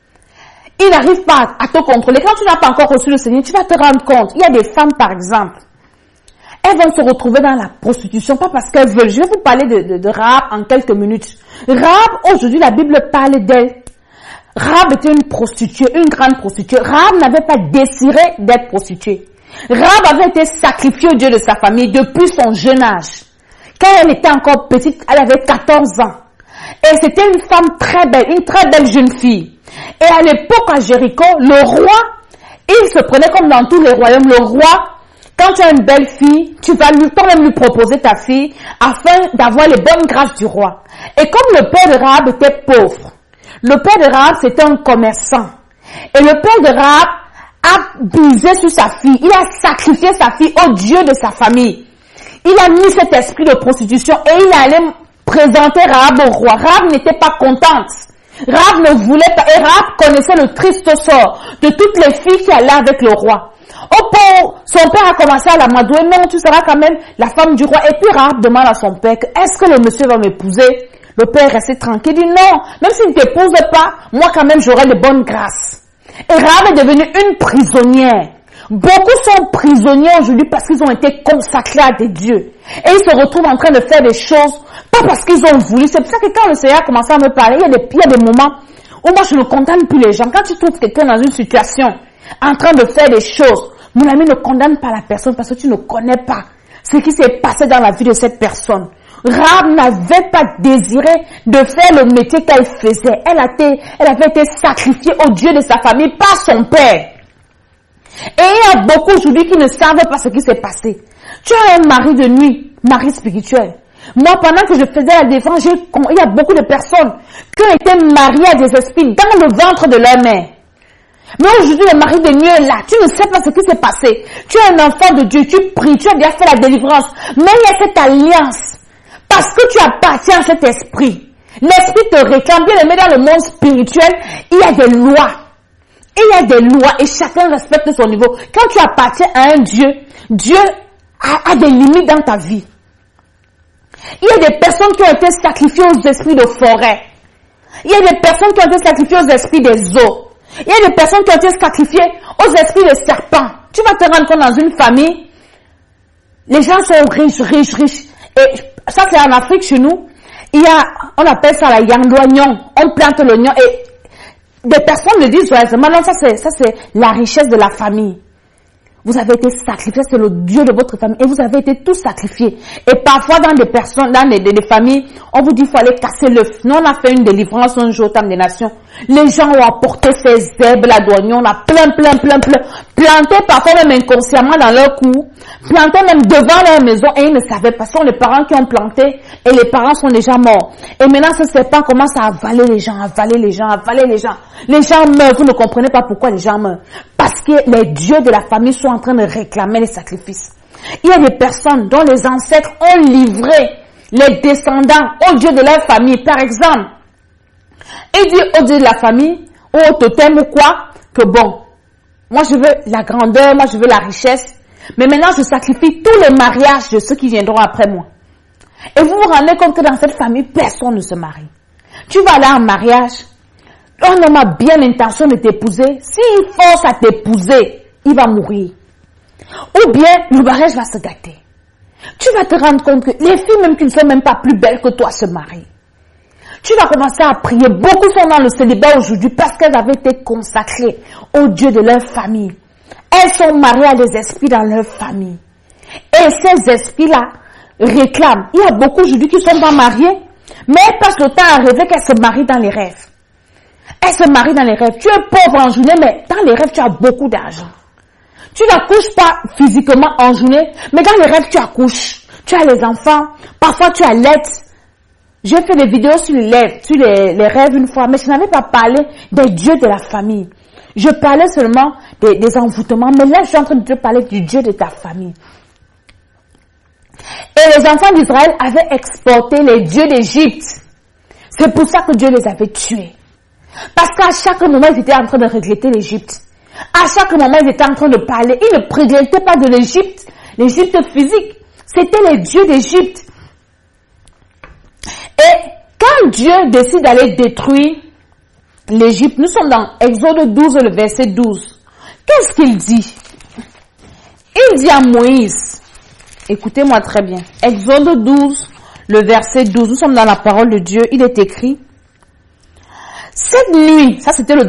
Il n'arrive pas à te contrôler. Quand tu n'as pas encore reçu le Seigneur, tu vas te rendre compte. Il y a des femmes, par exemple, elles vont se retrouver dans la prostitution, pas parce qu'elles veulent. Je vais vous parler de Rahab en quelques minutes. Rahab, aujourd'hui, la Bible parle d'elle. Rahab était une prostituée, une grande prostituée. Rahab n'avait pas désiré d'être prostituée. Rahab avait été sacrifiée au Dieu de sa famille depuis son jeune âge. Quand elle était encore petite, elle avait 14 ans. Et c'était une femme très belle, une très belle jeune fille. Et à l'époque, à Jéricho, le roi, il se prenait comme dans tous les royaumes. Le roi, quand tu as une belle fille, tu vas toi-même lui proposer ta fille afin d'avoir les bonnes grâces du roi. Et comme le père de Rahab était pauvre, le père de Rahab, c'était un commerçant. Et le père de Rahab a misé sur sa fille. Il a sacrifié sa fille au Dieu de sa famille. Il a mis cet esprit de prostitution et il est allé présenter Rahab au roi. Rahab n'était pas contente. Rahab ne voulait pas. Et Rahab connaissait le triste sort de toutes les filles qui allaient avec le roi. Oh pauvre, son père a commencé à l'amadouer. Non, tu seras quand même la femme du roi. Et puis Rahab demande à son père, est-ce que le monsieur va m'épouser? Le père restait tranquille, il dit non, même s'il ne t'épouse pas, moi quand même j'aurai de bonnes grâces. Et Rahab est devenue une prisonnière. Beaucoup sont prisonniers aujourd'hui parce qu'ils ont été consacrés à des dieux. Et ils se retrouvent en train de faire des choses, pas parce qu'ils ont voulu. C'est pour ça que quand le Seigneur a commencé à me parler, il y a des moments où moi je ne condamne plus les gens. Quand tu trouves quelqu'un dans une situation, en train de faire des choses, mon ami, ne condamne pas la personne parce que tu ne connais pas ce qui s'est passé dans la vie de cette personne. Rahab n'avait pas désiré de faire le métier qu'elle faisait. Elle avait été sacrifiée au Dieu de sa famille par son père. Et il y a beaucoup aujourd'hui qui ne savent pas ce qui s'est passé. Tu as un mari de nuit, mari spirituel. Moi, pendant que je faisais la défense, il y a beaucoup de personnes qui ont été mariées à des esprits dans le ventre de leur mère. Mais aujourd'hui, le mari de nuit est là. Tu ne sais pas ce qui s'est passé. Tu es un enfant de Dieu, tu pries, tu as bien fait la délivrance. Mais il y a cette alliance. Parce que tu appartiens à cet esprit. L'esprit te réclame. Bien aimé, dans le monde spirituel, il y a des lois. Il y a des lois et chacun respecte son niveau. Quand tu appartiens à un Dieu, Dieu a des limites dans ta vie. Il y a des personnes qui ont été sacrifiées aux esprits de forêt. Il y a des personnes qui ont été sacrifiées aux esprits des eaux. Il y a des personnes qui ont été sacrifiées aux esprits de serpents. Tu vas te rendre compte dans une famille, les gens sont riches. Et ça, c'est en Afrique chez nous. On appelle ça la l'oignon. On plante l'oignon et des personnes me disent, ouais, maintenant ça c'est la richesse de la famille. Vous avez été sacrifié, c'est le Dieu de votre famille et vous avez été tous sacrifiés. Et parfois dans des personnes, dans des familles, on vous dit qu'il faut aller casser l'œuf. Nous on a fait une délivrance un jour au Temple des Nations. Les gens ont apporté ces herbes là d'oignons, on a plein, planté parfois même inconsciemment dans leur cou, planté même devant leur maison et ils ne savaient pas. Ce sont les parents qui ont planté et les parents sont déjà morts. Et maintenant ce serpent commence à avaler les gens. Les gens meurent, vous ne comprenez pas pourquoi les gens meurent. Parce que les dieux de la famille sont en train de réclamer les sacrifices. Il y a des personnes dont les ancêtres ont livré les descendants au dieu de leur famille. Par exemple, il dit au dieu de la famille, ou au totem ou quoi, que bon, moi je veux la grandeur, moi je veux la richesse, mais maintenant je sacrifie tous les mariages de ceux qui viendront après moi. Et vous vous rendez compte que dans cette famille, personne ne se marie. Tu vas aller en mariage, un homme a bien l'intention de t'épouser, s'il force à t'épouser, il va mourir. Ou bien, le mariage va se gâter. Tu vas te rendre compte que les filles même qui ne sont même pas plus belles que toi se marient. Tu vas commencer à prier. Beaucoup sont dans le célibat aujourd'hui parce qu'elles avaient été consacrées au Dieu de leur famille. Elles sont mariées à des esprits dans leur famille. Et ces esprits-là réclament. Il y a beaucoup aujourd'hui qui sont pas mariés, mais elles passent le temps à rêver qu'elles se marient dans les rêves. Elles se marient dans les rêves. Tu es pauvre en journée, mais dans les rêves, tu as beaucoup d'argent. Tu n'accouches pas physiquement en journée, mais dans les rêves, tu accouches. Tu as les enfants. Parfois, tu allaites. J'ai fait des vidéos sur les rêves une fois, mais je n'avais pas parlé des dieux de la famille. Je parlais seulement des envoûtements, mais là, je suis en train de te parler du Dieu de ta famille. Et les enfants d'Israël avaient exporté les dieux d'Égypte. C'est pour ça que Dieu les avait tués. Parce qu'à chaque moment, ils étaient en train de regretter l'Égypte. À chaque moment, ils étaient en train de parler. Ils ne regrettaient pas de l'Égypte physique. C'était les dieux d'Égypte. Et quand Dieu décide d'aller détruire l'Égypte, nous sommes dans Exode 12, le verset 12. Qu'est-ce qu'il dit? Il dit à Moïse, écoutez-moi très bien, Exode 12, le verset 12, nous sommes dans la parole de Dieu, il est écrit, cette nuit, ça c'était la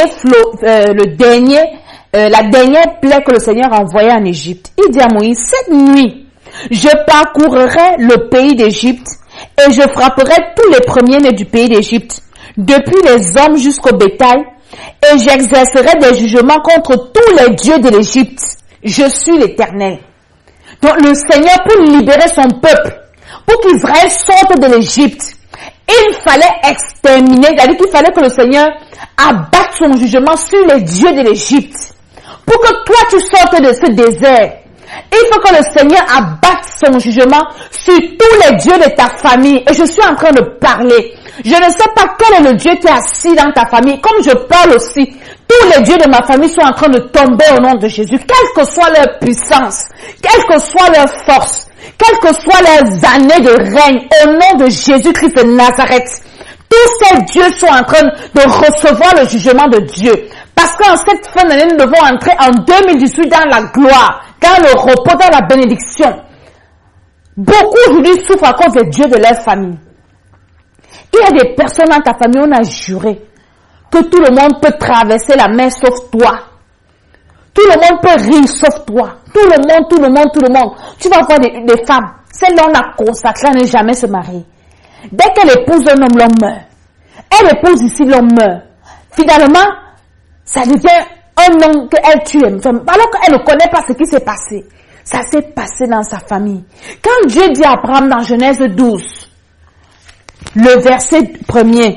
dernière plaie que le Seigneur a envoyée en Égypte. Il dit à Moïse, cette nuit, je parcourrai le pays d'Égypte et je frapperai tous les premiers-nés du pays d'Égypte, depuis les hommes jusqu'au bétail, et j'exercerai des jugements contre tous les dieux de l'Égypte. Je suis l'Éternel. Donc le Seigneur, pour libérer son peuple, pour qu'Israël sorte de l'Égypte, il fallait exterminer, c'est-à-dire qu'il fallait que le Seigneur abatte son jugement sur les dieux de l'Égypte. Pour que toi tu sortes de ce désert, il faut que le Seigneur abatte son jugement sur tous les dieux de ta famille. Et je suis en train de parler. Je ne sais pas quel est le Dieu qui est assis dans ta famille. Comme je parle aussi, tous les dieux de ma famille sont en train de tomber au nom de Jésus. Quelle que soit leur puissance, quelle que soit leur force, quelles que soient leurs années de règne, au nom de Jésus-Christ de Nazareth, tous ces dieux sont en train de recevoir le jugement de Dieu. Parce qu'en cette fin d'année, nous devons entrer en 2018 dans la gloire, dans le repos, dans la bénédiction. Beaucoup aujourd'hui souffrent à cause des dieux de leur famille. Il y a des personnes dans ta famille, on a juré que tout le monde peut traverser la mer sauf toi. Tout le monde peut rire sauf toi. Tout le monde. Tu vas voir des femmes. Celle-là, on a consacré à ne jamais se marier. Dès qu'elle épouse un homme, l'homme meurt. Elle épouse ici, l'homme meurt. Finalement, ça devient un homme qu'elle tue. Alors qu'elle ne connaît pas ce qui s'est passé. Ça s'est passé dans sa famille. Quand Dieu dit à Abraham dans Genèse 12, le verset 1er,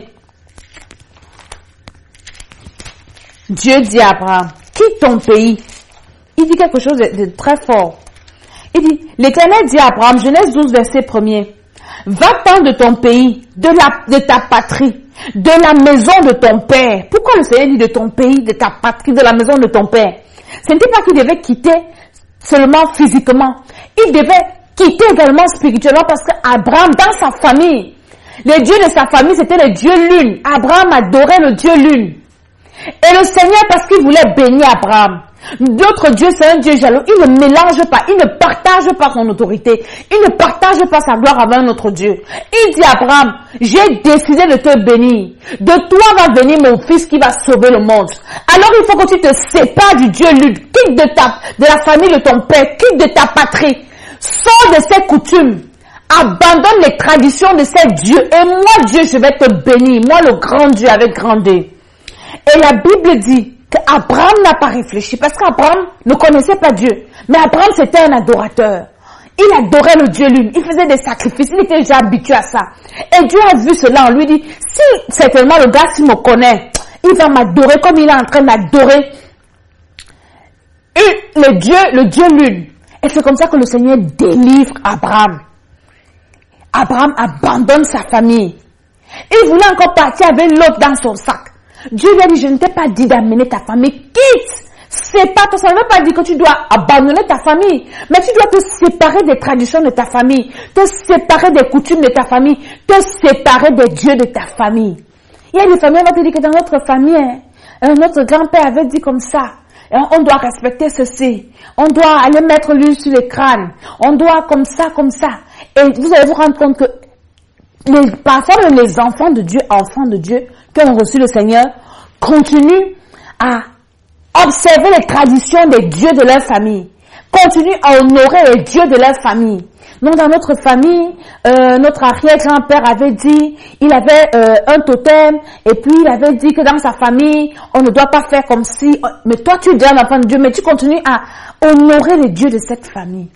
Dieu dit à Abraham, quitte ton pays. Il dit quelque chose de très fort. Il dit, l'Éternel dit à Abraham, Genèse 12, verset 1er, va-t'en de ton pays, de ta patrie, de la maison de ton père. Pourquoi le Seigneur dit de ton pays, de ta patrie, de la maison de ton père? Ce n'était pas qu'il devait quitter seulement physiquement. Il devait quitter également spirituellement parce qu'Abraham, dans sa famille, le Dieu de sa famille, c'était le Dieu lune. Abraham adorait le Dieu lune. Et le Seigneur, parce qu'il voulait bénir Abraham, d'autres dieux, c'est un Dieu jaloux. Il ne mélange pas, il ne partage pas son autorité. Il ne partage pas sa gloire avec un autre Dieu. Il dit à Abraham, j'ai décidé de te bénir. De toi va venir mon fils qui va sauver le monde. Alors il faut que tu te sépares du Dieu lune. Quitte de la famille de ton père. Quitte de ta patrie. Sors de ses coutumes. Abandonne les traditions de ces dieux. Et moi, Dieu, je vais te bénir. Moi, le grand Dieu avec grand D. Et la Bible dit qu'Abraham n'a pas réfléchi parce qu'Abraham ne connaissait pas Dieu. Mais Abraham, c'était un adorateur. Il adorait le Dieu lune. Il faisait des sacrifices. Il était déjà habitué à ça. Et Dieu a vu cela. On lui dit, si certainement le gars, s'il me connaît, il va m'adorer comme il est en train d'adorer le Dieu lune. Et c'est comme ça que le Seigneur délivre Abraham. Abraham abandonne sa famille. Il voulait encore partir avec l'autre dans son sac. Dieu lui a dit, je ne t'ai pas dit d'amener ta famille. Quitte! Sépare-toi. Ça ne veut pas dire que tu dois abandonner ta famille. Mais tu dois te séparer des traditions de ta famille. Te séparer des coutumes de ta famille. Te séparer des dieux de ta famille. Il y a des familles, on va te dire que dans notre famille, notre grand-père avait dit comme ça. On doit respecter ceci. On doit aller mettre l'huile sur les crânes. On doit comme ça. Et vous allez vous rendre compte que parfois les enfants de Dieu, qui ont reçu le Seigneur, continuent à observer les traditions des dieux de leur famille, continuent à honorer les dieux de leur famille. Donc dans notre famille, notre arrière-grand-père avait dit, il avait un totem, et puis il avait dit que dans sa famille, on ne doit pas faire comme si, mais toi tu es un enfant de Dieu, mais tu continues à honorer les dieux de cette famille.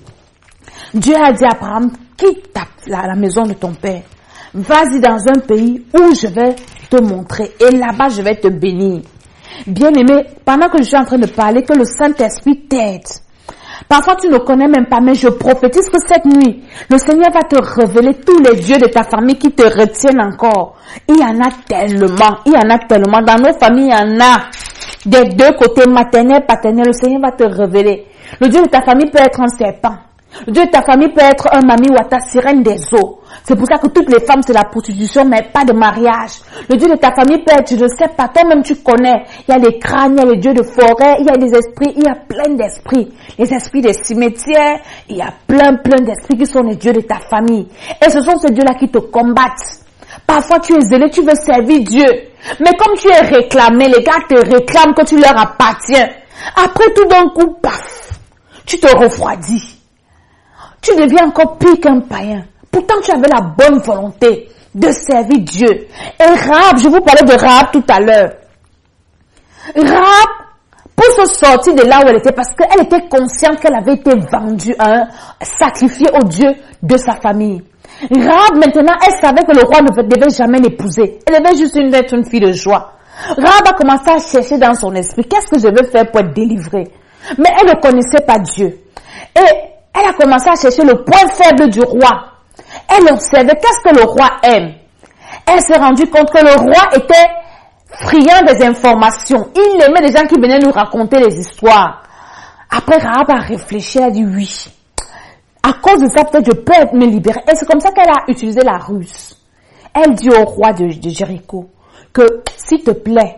Dieu a dit à Abraham, quitte la maison de ton père. Vas-y dans un pays où je vais te montrer. Et là-bas, je vais te bénir. Bien-aimé, pendant que je suis en train de parler, que le Saint-Esprit t'aide. Parfois, tu ne connais même pas, mais je prophétise que cette nuit, le Seigneur va te révéler tous les dieux de ta famille qui te retiennent encore. Il y en a tellement. Dans nos familles, il y en a des deux côtés, maternel, paternel. Le Seigneur va te révéler. Le Dieu de ta famille peut être un serpent. Le Dieu de ta famille peut être un mami wata, sirène des eaux. C'est pour ça que toutes les femmes, c'est la prostitution, mais pas de mariage. Le Dieu de ta famille peut être, je ne sais pas, toi-même tu connais. Il y a les crânes, il y a les dieux de forêt, il y a des esprits, il y a plein d'esprits. Les esprits des cimetières, il y a plein d'esprits qui sont les dieux de ta famille. Et ce sont ces dieux-là qui te combattent. Parfois tu es zélé, tu veux servir Dieu. Mais comme tu es réclamé, les gars te réclament que tu leur appartiens. Après tout d'un coup, paf, tu te refroidis. Tu deviens encore pire qu'un païen. Pourtant, tu avais la bonne volonté de servir Dieu. Et Rahab, je vous parlais de Rahab tout à l'heure. Rahab, pour se sortir de là où elle était, parce qu'elle était consciente qu'elle avait été vendue, sacrifiée au Dieu de sa famille. Rahab, maintenant, elle savait que le roi ne devait jamais l'épouser. Elle devait juste être une fille de joie. Rahab a commencé à chercher dans son esprit, qu'est-ce que je veux faire pour être délivrée? Mais elle ne connaissait pas Dieu. Et elle a commencé à chercher le point faible du roi. Elle observait qu'est-ce que le roi aime. Elle s'est rendue compte que le roi était friand des informations. Il aimait les gens qui venaient nous raconter les histoires. Après, Rahab a réfléchi, elle a dit oui. À cause de ça, peut-être je peux me libérer. Et c'est comme ça qu'elle a utilisé la ruse. Elle dit au roi de Jéricho que, s'il te plaît,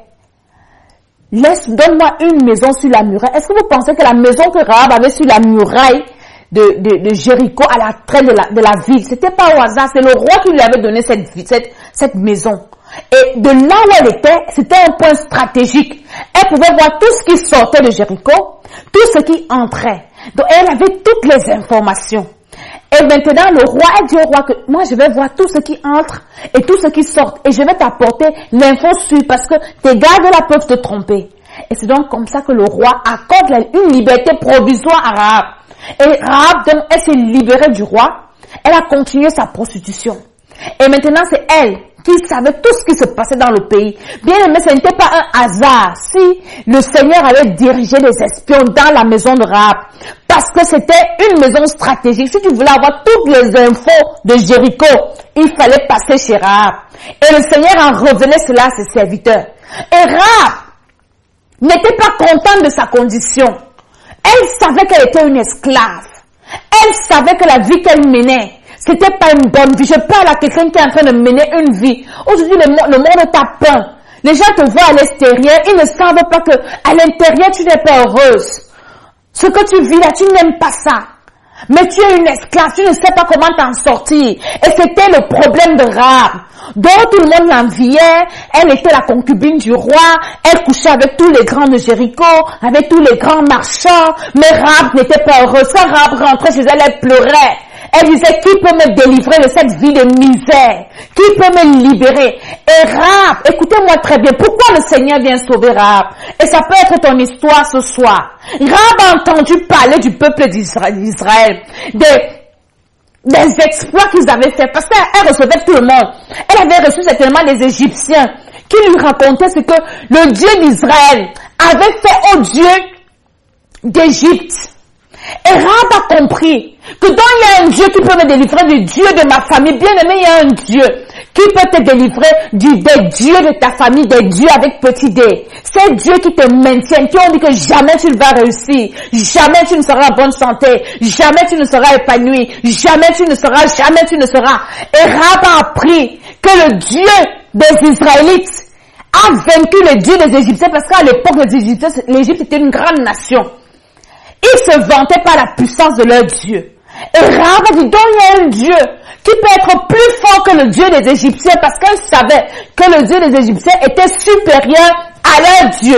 donne-moi une maison sur la muraille. Est-ce que vous pensez que la maison que Rahab avait sur la muraille de Jéricho à la traîne de la ville, c'était pas au hasard, c'est le roi qui lui avait donné cette maison. Et de là où elle était, c'était un point stratégique. Elle pouvait voir tout ce qui sortait de Jéricho, tout ce qui entrait. Donc, elle avait toutes les informations. Et maintenant, le roi a dit au roi que moi, je vais voir tout ce qui entre et tout ce qui sort. Et je vais t'apporter l'info sûre parce que tes gardes-là peuvent te tromper. Et c'est donc comme ça que le roi accorde une liberté provisoire à Rahab. Et Rahab, donc, elle s'est libérée du roi. Elle a continué sa prostitution. Et maintenant, c'est elle qui savait tout ce qui se passait dans le pays. Bien aimé, ce n'était pas un hasard si le Seigneur avait dirigé les espions dans la maison de Rahab. Parce que c'était une maison stratégique. Si tu voulais avoir toutes les infos de Jéricho, il fallait passer chez Rahab. Et le Seigneur a révélé cela à ses serviteurs. Et Rahab n'était pas contente de sa condition. Elle savait qu'elle était une esclave. Elle savait que la vie qu'elle menait, c'était pas une bonne vie. Je parle à quelqu'un qui est en train de mener une vie. Aujourd'hui, le monde t'a peint. Les gens te voient à l'extérieur, ils ne savent pas que à l'intérieur, tu n'es pas heureuse. Ce que tu vis là, tu n'aimes pas ça. Mais tu es une esclave, tu ne sais pas comment t'en sortir. Et c'était le problème de Rahab. Donc tout le monde l'enviait, elle était la concubine du roi, elle couchait avec tous les grands de Jéricho, avec tous les grands marchands, mais Rahab n'était pas heureuse. Quand Rahab rentrait chez elle, elle pleurait. Elle disait, qui peut me délivrer de cette vie de misère? Qui peut me libérer? Et Rahab, écoutez-moi très bien, pourquoi le Seigneur vient sauver Rahab? Et ça peut être ton histoire ce soir. Rahab a entendu parler du peuple d'Israël, des exploits qu'ils avaient fait, parce qu'elle recevait tout le monde. Elle avait reçu certainement des Égyptiens qui lui racontaient ce que le Dieu d'Israël avait fait au Dieu d'Égypte. Et Rahab a compris que donc il y a un Dieu qui peut me délivrer du Dieu de ma famille. Bien aimé, il y a un Dieu qui peut te délivrer des dieux de ta famille, des dieux avec petit d. C'est Dieu qui te maintient, qui ont dit que jamais tu ne vas réussir, jamais tu ne seras en bonne santé, jamais tu ne seras épanoui, jamais tu ne seras. Et Rahab a appris que le Dieu des Israélites a vaincu le Dieu des Égyptiens, parce qu'à l'époque des Égyptiens, l'Égypte était une grande nation. Ils se vantaient par la puissance de leur Dieu. Et Rahab a dit, donc il y a un Dieu qui peut être plus fort que le Dieu des Égyptiens, parce qu'elle savait que le Dieu des Égyptiens était supérieur à leur Dieu.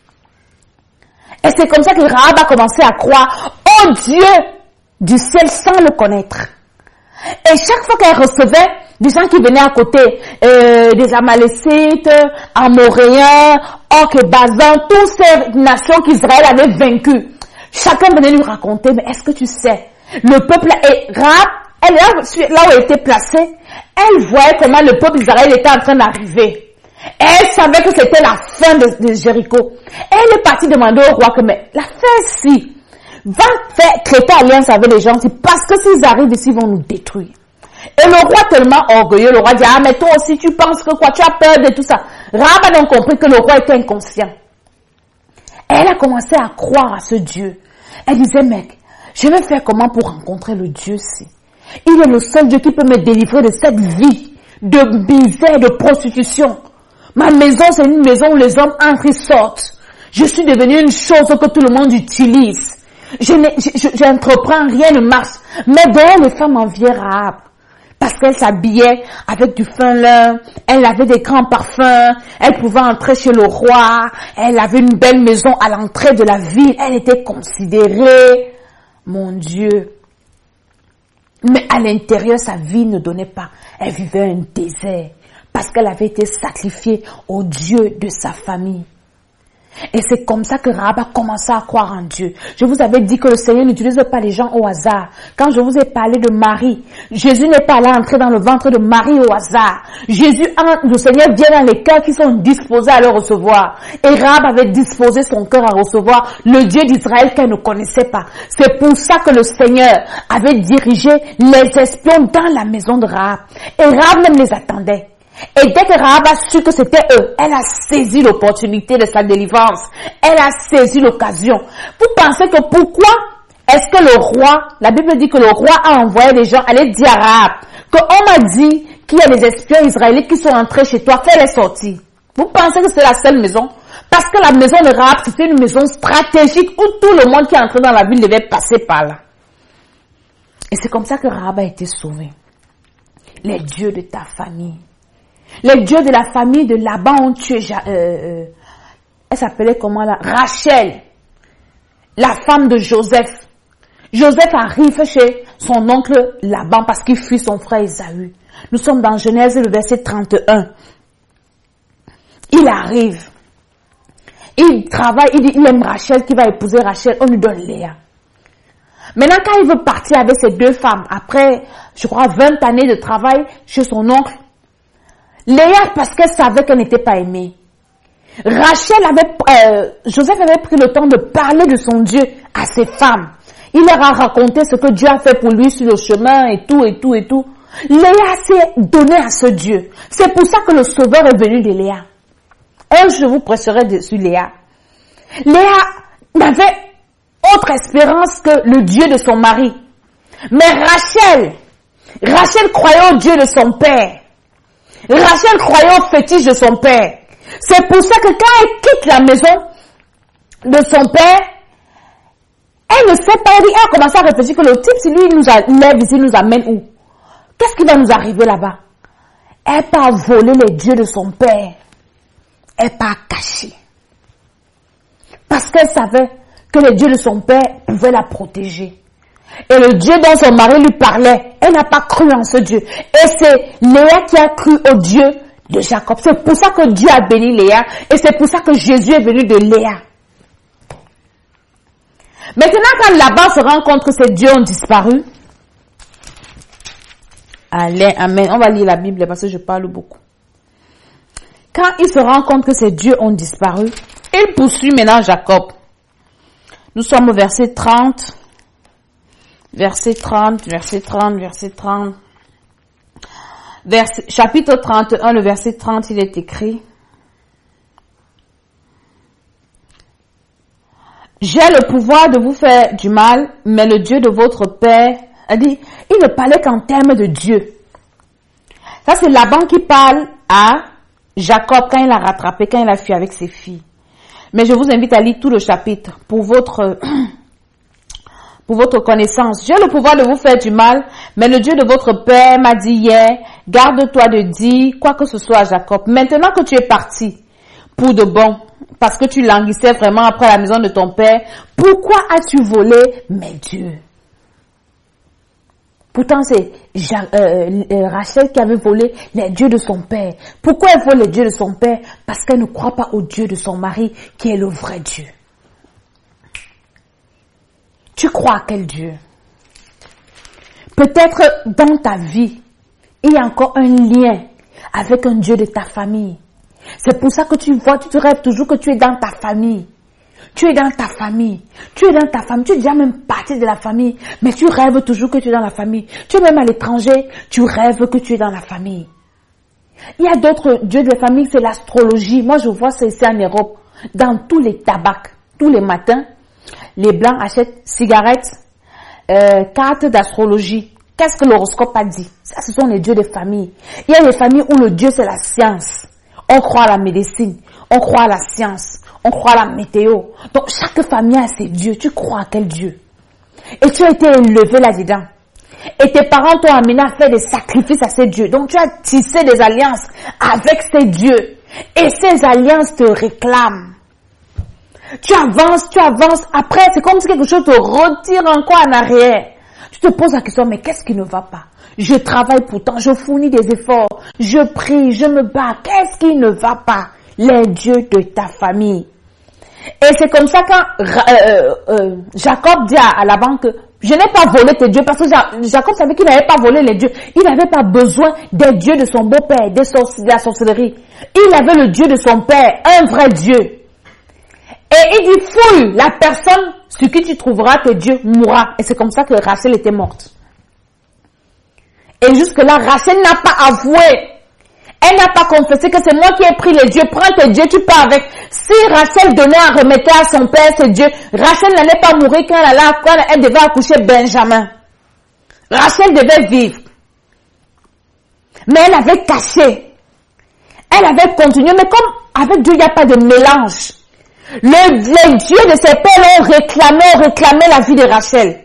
Et c'est comme ça que Rahab a commencé à croire au Dieu du ciel sans le connaître. Et chaque fois qu'elle recevait des gens qui venaient à côté, des Amalécites, Amoréens, Og et Bazan, toutes ces nations qu'Israël avait vaincues, chacun venait lui raconter, mais est-ce que tu sais, le peuple, et Rahab, elle, là où elle était placée, elle voyait comment le peuple d'Israël était en train d'arriver. Elle savait que c'était la fin de Jéricho. Elle est partie demander au roi que, mais la fin si, va faire traiter alliance avec les gens, parce que s'ils arrivent ici, ils vont nous détruire. Et le roi tellement orgueilleux, le roi dit, ah mais toi aussi tu penses que quoi, tu as peur de tout ça. Rahab a donc compris que le roi était inconscient. Elle a commencé à croire à ce Dieu. Elle disait, mec, je vais faire comment pour rencontrer le Dieu-ci? Il est le seul Dieu qui peut me délivrer de cette vie de misère, de prostitution. Ma maison, c'est une maison où les hommes entrent et sortent. Je suis devenue une chose que tout le monde utilise. J'entreprends, rien ne marche. Mais d'ailleurs, les femmes enviaient Rahab. Parce qu'elle s'habillait avec du fin lin, elle avait des grands parfums, elle pouvait entrer chez le roi, elle avait une belle maison à l'entrée de la ville, elle était considérée, mon Dieu. Mais à l'intérieur, sa vie ne donnait pas. Elle vivait un désert parce qu'elle avait été sacrifiée au Dieu de sa famille. Et c'est comme ça que Rahab a commencé à croire en Dieu. Je vous avais dit que le Seigneur n'utilise pas les gens au hasard. Quand je vous ai parlé de Marie, Jésus n'est pas allé entrer dans le ventre de Marie au hasard. Le Seigneur vient dans les cœurs qui sont disposés à le recevoir. Et Rahab avait disposé son cœur à recevoir le Dieu d'Israël qu'elle ne connaissait pas. C'est pour ça que le Seigneur avait dirigé les espions dans la maison de Rahab. Et Rahab même les attendait. Et dès que Rahab a su que c'était eux, elle a saisi l'opportunité de sa délivrance. Elle a saisi l'occasion. Vous pensez que pourquoi est-ce que le roi, la Bible dit que le roi a envoyé des gens aller dire à Rahab qu'on m'a dit qu'il y a des espions israélites qui sont entrés chez toi, fais-les sortir. Vous pensez que c'est la seule maison? Parce que la maison de Rahab, c'était une maison stratégique où tout le monde qui est entré dans la ville devait passer par là. Et c'est comme ça que Rahab a été sauvé. Les dieux de ta famille. Les dieux de la famille de Laban ont tué, elle s'appelait comment là? Rachel, la femme de Joseph. Joseph arrive chez son oncle Laban parce qu'il fuit son frère Ésaü. Nous sommes dans Genèse, le verset 31. Il arrive. Il travaille, il dit, il aime Rachel, qui va épouser Rachel, on lui donne Léa. Maintenant, quand il veut partir avec ses deux femmes, après, je crois, 20 années de travail chez son oncle, Léa, parce qu'elle savait qu'elle n'était pas aimée. Joseph avait pris le temps de parler de son Dieu à ses femmes. Il leur a raconté ce que Dieu a fait pour lui sur le chemin et tout, et tout, et tout. Léa s'est donnée à ce Dieu. C'est pour ça que le Sauveur est venu de Léa. Je vous prêcherai sur Léa. Léa n'avait autre espérance que le Dieu de son mari. Mais Rachel croyait au Dieu de son père. Rachel croyait au fétiche de son père. C'est pour ça que quand elle quitte la maison de son père, elle ne sait pas, elle a commencé à réfléchir que le type, si lui nous lève ici, nous amène où? Qu'est-ce qui va nous arriver là-bas? Elle part voler les dieux de son père. Elle part cacher. Parce qu'elle savait que les dieux de son père pouvaient la protéger. Et le Dieu dont son mari lui parlait, elle n'a pas cru en ce Dieu. Et c'est Léa qui a cru au Dieu de Jacob. C'est pour ça que Dieu a béni Léa. Et c'est pour ça que Jésus est venu de Léa. Maintenant, quand Laban se rend compte que ces dieux ont disparu, allez, amen. On va lire la Bible parce que je parle beaucoup. Quand il se rend compte que ces dieux ont disparu, il poursuit maintenant Jacob. Nous sommes au verset 30. Verset 30. Chapitre 31, le verset 30, il est écrit. J'ai le pouvoir de vous faire du mal, mais le Dieu de votre père, a dit, il ne parlait qu'en termes de Dieu. Ça, c'est Laban qui parle à Jacob quand il a rattrapé, quand il a fui avec ses filles. Mais je vous invite à lire tout le chapitre pour votre connaissance. J'ai le pouvoir de vous faire du mal, mais le Dieu de votre père m'a dit hier, garde-toi de dire quoi que ce soit à Jacob. Maintenant que tu es parti pour de bon, parce que tu languissais vraiment après la maison de ton père, pourquoi as-tu volé mes dieux? Pourtant, c'est Rachel qui avait volé les dieux de son père. Pourquoi elle vole les dieux de son père? Parce qu'elle ne croit pas au Dieu de son mari, qui est le vrai Dieu. Tu crois à quel Dieu? Peut-être dans ta vie, il y a encore un lien avec un Dieu de ta famille. C'est pour ça que tu te rêves toujours que tu es dans ta famille. Tu es dans ta famille. Tu es dans ta famille. Tu es déjà même partie de la famille. Mais tu rêves toujours que tu es dans la famille. Tu es même à l'étranger. Tu rêves que tu es dans la famille. Il y a d'autres dieux de la famille, c'est l'astrologie. Moi, je vois ça ici en Europe. Dans tous les tabacs, tous les matins, les Blancs achètent cigarettes, cartes d'astrologie. Qu'est-ce que l'horoscope a dit? Ça, ce sont les dieux des familles. Il y a des familles où le Dieu, c'est la science. On croit à la médecine. On croit à la science. On croit à la météo. Donc, chaque famille a ses dieux. Tu crois à quel Dieu? Et tu as été élevé là-dedans. Et tes parents t'ont amené à faire des sacrifices à ces dieux. Donc, tu as tissé des alliances avec ces dieux. Et ces alliances te réclament. Tu avances. Après, c'est comme si quelque chose te retire encore en arrière. Tu te poses la question, mais qu'est-ce qui ne va pas? Je travaille pourtant, je fournis des efforts, je prie, je me bats. Qu'est-ce qui ne va pas? Les dieux de ta famille. Et c'est comme ça quand Jacob dit à Laban que je n'ai pas volé tes dieux, parce que Jacob savait qu'il n'avait pas volé les dieux. Il n'avait pas besoin des dieux de son beau-père, de la sorcellerie. Il avait le Dieu de son père, un vrai Dieu. Et il dit, fouille, la personne sur qui tu trouveras tes dieux mourra. Et c'est comme ça que Rachel était morte. Et jusque-là, Rachel n'a pas avoué. Elle n'a pas confessé que c'est moi qui ai pris les dieux. Prends tes dieux, tu pars avec. Si Rachel donnait à remettre à son père ses dieux, Rachel n'allait pas mourir quand elle devait accoucher Benjamin. Rachel devait vivre. Mais elle avait caché. Elle avait continué. Mais comme avec Dieu, il n'y a pas de mélange. Les dieux de ses pères ont réclamé la vie de Rachel.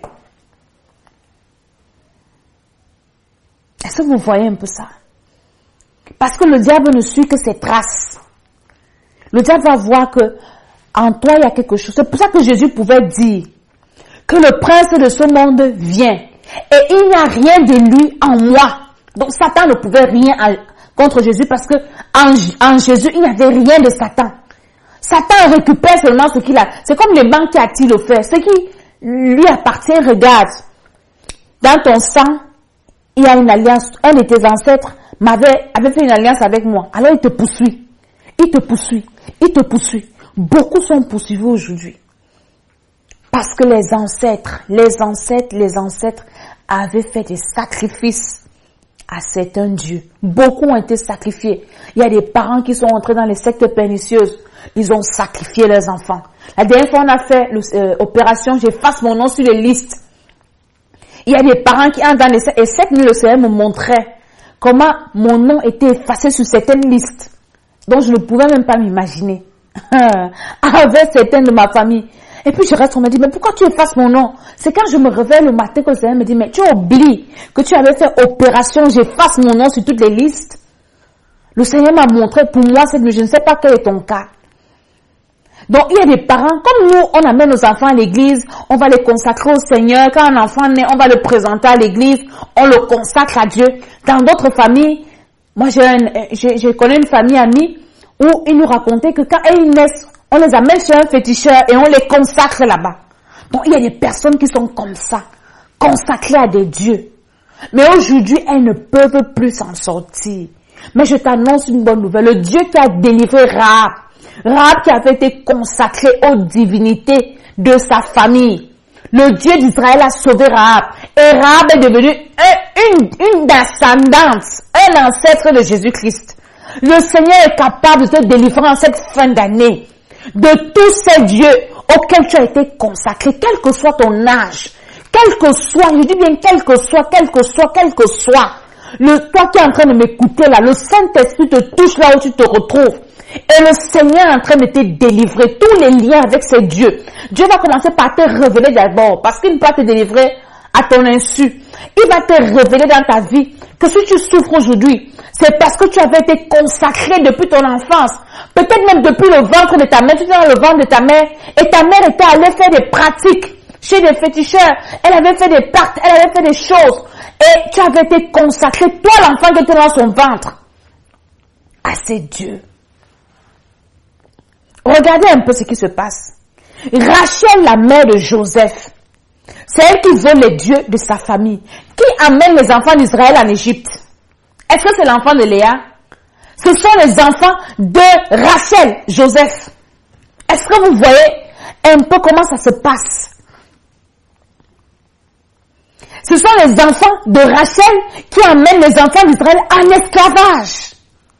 Est-ce que vous voyez un peu ça? Parce que le diable ne suit que ses traces. Le diable va voir que en toi il y a quelque chose. C'est pour ça que Jésus pouvait dire que le prince de ce monde vient. Et il n'y a rien de lui en moi. Donc Satan ne pouvait rien contre Jésus parce que en Jésus, il n'y avait rien de Satan. Satan récupère seulement ce qu'il a. C'est comme les banques qui attirent le fer. Ce qui lui appartient, regarde. Dans ton sang, il y a une alliance. Un de tes ancêtres avait fait une alliance avec moi. Alors il te poursuit. Il te poursuit. Il te poursuit. Beaucoup sont poursuivis aujourd'hui. Parce que les ancêtres avaient fait des sacrifices à certains dieux. Beaucoup ont été sacrifiés. Il y a des parents qui sont entrés dans les sectes pernicieuses. Ils ont sacrifié leurs enfants. La dernière fois, on a fait l'opération, j'efface mon nom sur les listes. Il y a des parents qui entrent dans les sectes. Et cette nuit, le Seigneur me montrait comment mon nom était effacé sur certaines listes. Donc, je ne pouvais même pas m'imaginer. Avec certains de ma famille. Et puis je reste, on me dit, mais pourquoi tu effaces mon nom? C'est quand je me réveille le matin que le Seigneur me dit, mais tu oublies que tu avais fait opération, j'efface mon nom sur toutes les listes. Le Seigneur m'a montré pour moi, je ne sais pas quel est ton cas. Donc il y a des parents, comme nous, on amène nos enfants à l'église, on va les consacrer au Seigneur. Quand un enfant naît, on va le présenter à l'église, on le consacre à Dieu. Dans d'autres familles, moi je connais une famille amie où ils nous racontaient que quand ils naissent, on les amène chez un féticheur et on les consacre là-bas. Donc, il y a des personnes qui sont comme ça, consacrées à des dieux. Mais aujourd'hui, elles ne peuvent plus s'en sortir. Mais je t'annonce une bonne nouvelle. Le Dieu qui a délivré Rahab qui avait été consacré aux divinités de sa famille. Le Dieu d'Israël a sauvé Rahab. Et Rahab est devenu une descendance, un ancêtre de Jésus-Christ. Le Seigneur est capable de te délivrer en cette fin d'année de tous ces dieux auxquels tu as été consacré, quel que soit ton âge, quel que soit, je dis bien quel que soit, toi qui es en train de m'écouter là, le Saint-Esprit te touche là où tu te retrouves. Et le Seigneur est en train de te délivrer tous les liens avec ces dieux. Dieu va commencer par te révéler d'abord, parce qu'il ne peut pas te délivrer à ton insu. Il va te révéler dans ta vie que si tu souffres aujourd'hui, c'est parce que tu avais été consacré depuis ton enfance. Peut-être même depuis le ventre de ta mère, tu étais dans le ventre de ta mère, et ta mère était allée faire des pratiques chez des féticheurs. Elle avait fait des pactes, elle avait fait des choses. Et tu avais été consacré, toi l'enfant qui était dans son ventre, à ces dieux. Regardez un peu ce qui se passe. Rachel, la mère de Joseph, c'est elle qui vole les dieux de sa famille. Qui amène les enfants d'Israël en Égypte? Est-ce que c'est l'enfant de Léa? Ce sont les enfants de Rachel, Joseph. Est-ce que vous voyez un peu comment ça se passe? Ce sont les enfants de Rachel qui amènent les enfants d'Israël en esclavage.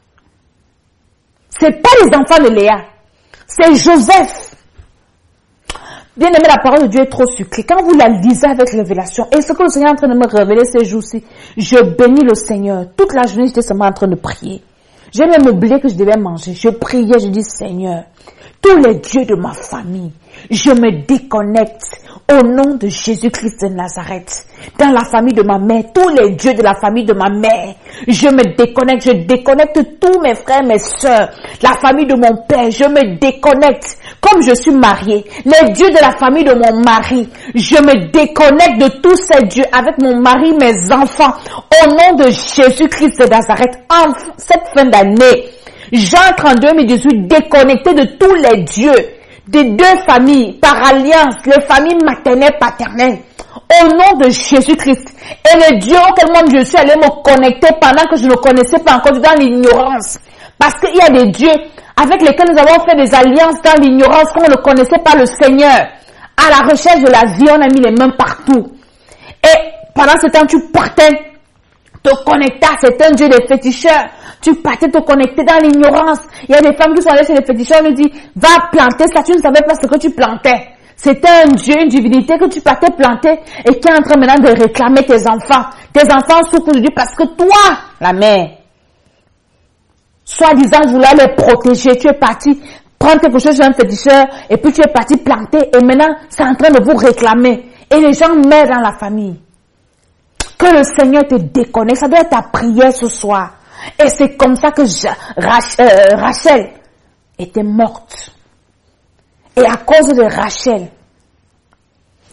C'est pas les enfants de Léa. C'est Joseph. Bien aimé, la parole de Dieu est trop sucrée. Quand vous la lisez avec révélation, et ce que le Seigneur est en train de me révéler ces jours-ci, je bénis le Seigneur. Toute la journée, j'étais seulement en train de prier. J'ai même oublié que je devais manger. Je priais, je dis, Seigneur, tous les dieux de ma famille, je me déconnecte au nom de Jésus-Christ de Nazareth. Dans la famille de ma mère, tous les dieux de la famille de ma mère, je me déconnecte. Je déconnecte tous mes frères, mes sœurs. La famille de mon père, je me déconnecte. Comme je suis mariée, les dieux de la famille de mon mari, je me déconnecte de tous ces dieux avec mon mari, mes enfants. Au nom de Jésus-Christ de Nazareth, en cette fin d'année, j'entre en 2018 déconnecté de tous les dieux des deux familles par alliance, les familles maternelles, paternelles. Au nom de Jésus-Christ. Et le Dieu auquel moi je suis allé me connecter pendant que je ne connaissais pas encore, dans l'ignorance. Parce qu'il y a des dieux avec lesquels nous avons fait des alliances dans l'ignorance, qu'on ne connaissait pas le Seigneur. À la recherche de la vie, on a mis les mains partout. Et pendant ce temps, tu partais te connecter à certains dieux des féticheurs. Tu partais te connecter dans l'ignorance. Il y a des femmes qui sont allées chez les féticheurs, on lui dit, va planter ça, tu ne savais pas ce que tu plantais. C'était un dieu, une divinité que tu partais planter et qui est en train maintenant de réclamer tes enfants. Tes enfants souffrent aujourd'hui parce que toi, la mère, soi-disant vouloir les protéger, tu es parti prendre quelque chose chez un féticheur et puis tu es parti planter et maintenant c'est en train de vous réclamer. Et les gens meurent dans la famille. Que le Seigneur te déconnecte, ça doit être ta prière ce soir. Et c'est comme ça que Rachel était morte. Et à cause de Rachel,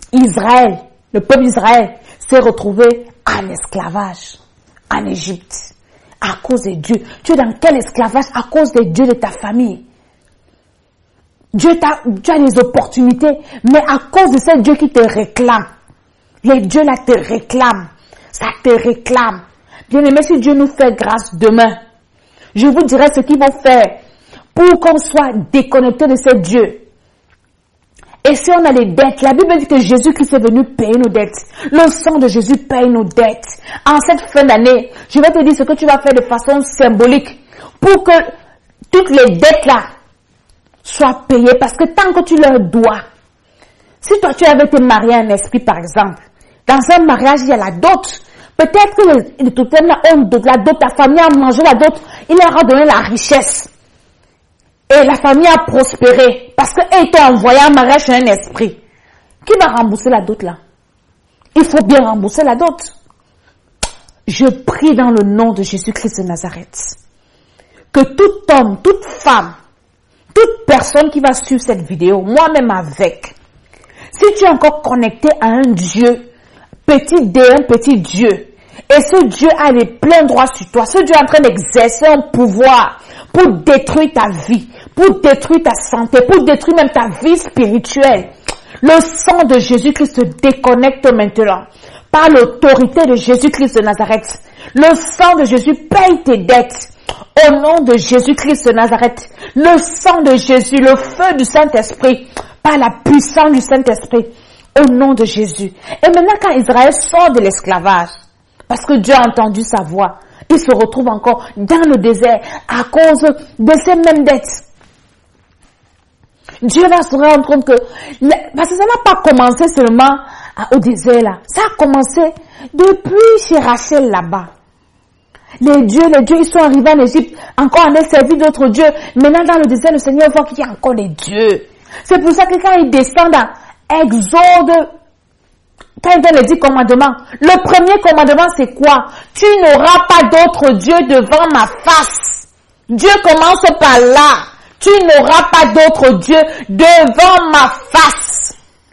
Israël, le peuple d'Israël, s'est retrouvé en esclavage en Égypte à cause des dieux. Tu es dans quel esclavage? À cause des dieux de ta famille. Tu as des opportunités, mais à cause de ces dieux qui te réclament. Les dieux là te réclament. Ça te réclame. Bien aimé, si Dieu nous fait grâce demain, je vous dirai ce qu'ils vont faire pour qu'on soit déconnecté de ces dieux. Et si on a des dettes, la Bible dit que Jésus-Christ est venu payer nos dettes. Le sang de Jésus paye nos dettes. En cette fin d'année, je vais te dire ce que tu vas faire de façon symbolique pour que toutes les dettes là soient payées. Parce que tant que tu leur dois, si toi tu avais été marié à un esprit par exemple, dans un mariage il y a la dot. Peut-être que le totem là ont la dot, ta famille a mangé la dot, il leur a donné la richesse. Et la famille a prospéré parce qu'ils t'ont envoyé en mariage chez un esprit. Qui va rembourser la dot là? Il faut bien rembourser la dot. Je prie dans le nom de Jésus-Christ de Nazareth que tout homme, toute femme, toute personne qui va suivre cette vidéo, moi-même avec, si tu es encore connecté à un Dieu, petit D, un petit Dieu, et ce Dieu a les pleins droits sur toi, ce Dieu est en train d'exercer un pouvoir pour détruire ta vie, pour détruire ta santé, pour détruire même ta vie spirituelle. Le sang de Jésus-Christ se déconnecte maintenant par l'autorité de Jésus-Christ de Nazareth. Le sang de Jésus paye tes dettes. Au nom de Jésus-Christ de Nazareth, le sang de Jésus, le feu du Saint-Esprit, par la puissance du Saint-Esprit, au nom de Jésus. Et maintenant quand Israël sort de l'esclavage, parce que Dieu a entendu sa voix, il se retrouve encore dans le désert à cause de ces mêmes dettes. Dieu va se rendre compte que, parce que ça n'a pas commencé seulement au désert là, ça a commencé depuis chez Rachel là-bas. Les dieux, ils sont arrivés en Égypte, encore on a servi d'autres dieux. Maintenant dans le désert, le Seigneur voit qu'il y a encore des dieux. C'est pour ça que quand il descend dans Exode, quand il donne les 10 commandements, le premier commandement c'est quoi? Tu n'auras pas d'autre Dieu devant ma face. Dieu commence par là. Tu n'auras pas d'autre Dieu devant ma face.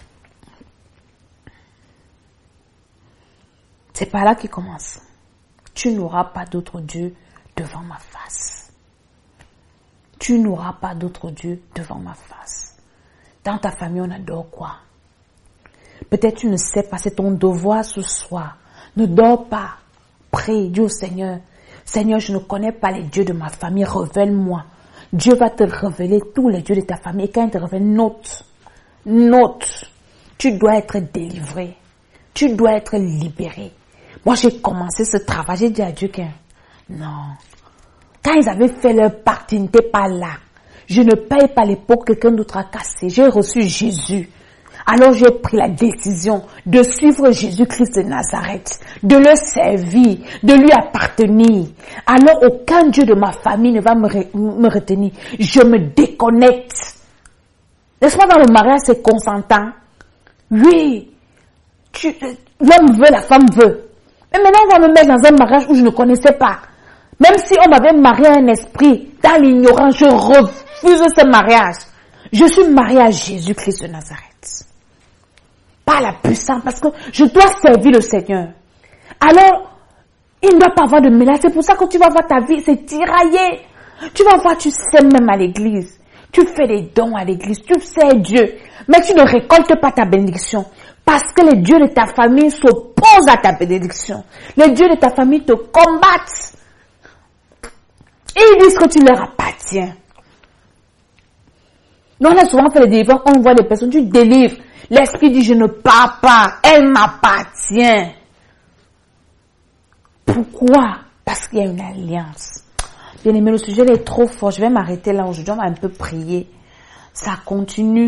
C'est par là qu'il commence. Tu n'auras pas d'autre Dieu devant ma face. Tu n'auras pas d'autre Dieu devant ma face. Dans ta famille, on adore quoi? Peut-être tu ne sais pas, c'est ton devoir ce soir. Ne dors pas. Prie, dis au Seigneur. Seigneur, je ne connais pas les dieux de ma famille, révèle-moi. Dieu va te révéler tous les dieux de ta famille. Et quand il te révèle, note. Tu dois être délivré. Tu dois être libéré. Moi, j'ai commencé ce travail. J'ai dit à Dieu que non. Quand ils avaient fait leur pacte, ils n'étaient pas là. Je ne paye pas l'époque que quelqu'un d'autre a cassé. J'ai reçu Jésus. Alors j'ai pris la décision de suivre Jésus-Christ de Nazareth, de le servir, de lui appartenir. Alors aucun Dieu de ma famille ne va me retenir. Je me déconnecte. N'est-ce pas, dans le mariage c'est consentant? Oui. L'homme veut, la femme veut. Mais maintenant on va me mettre dans un mariage où je ne connaissais pas. Même si on m'avait marié à un esprit, dans l'ignorance, je refuse ce mariage. Je suis mariée à Jésus-Christ de Nazareth. Pas la puissance, parce que je dois servir le Seigneur. Alors, il ne doit pas avoir de mélange. C'est pour ça que tu vas voir ta vie, c'est tiraillé. Tu vas voir, tu sais même à l'église. Tu fais des dons à l'église, tu sais Dieu. Mais tu ne récoltes pas ta bénédiction. Parce que les dieux de ta famille s'opposent à ta bénédiction. Les dieux de ta famille te combattent. Et ils disent que tu leur appartiens. Nous, on a souvent fait des délivrances, on voit des personnes, tu délivres. L'esprit dit, je ne pars pas, elle m'appartient. Pourquoi? Parce qu'il y a une alliance. Bien aimé, le sujet est trop fort. Je vais m'arrêter là aujourd'hui, on va un peu prier. Ça continue.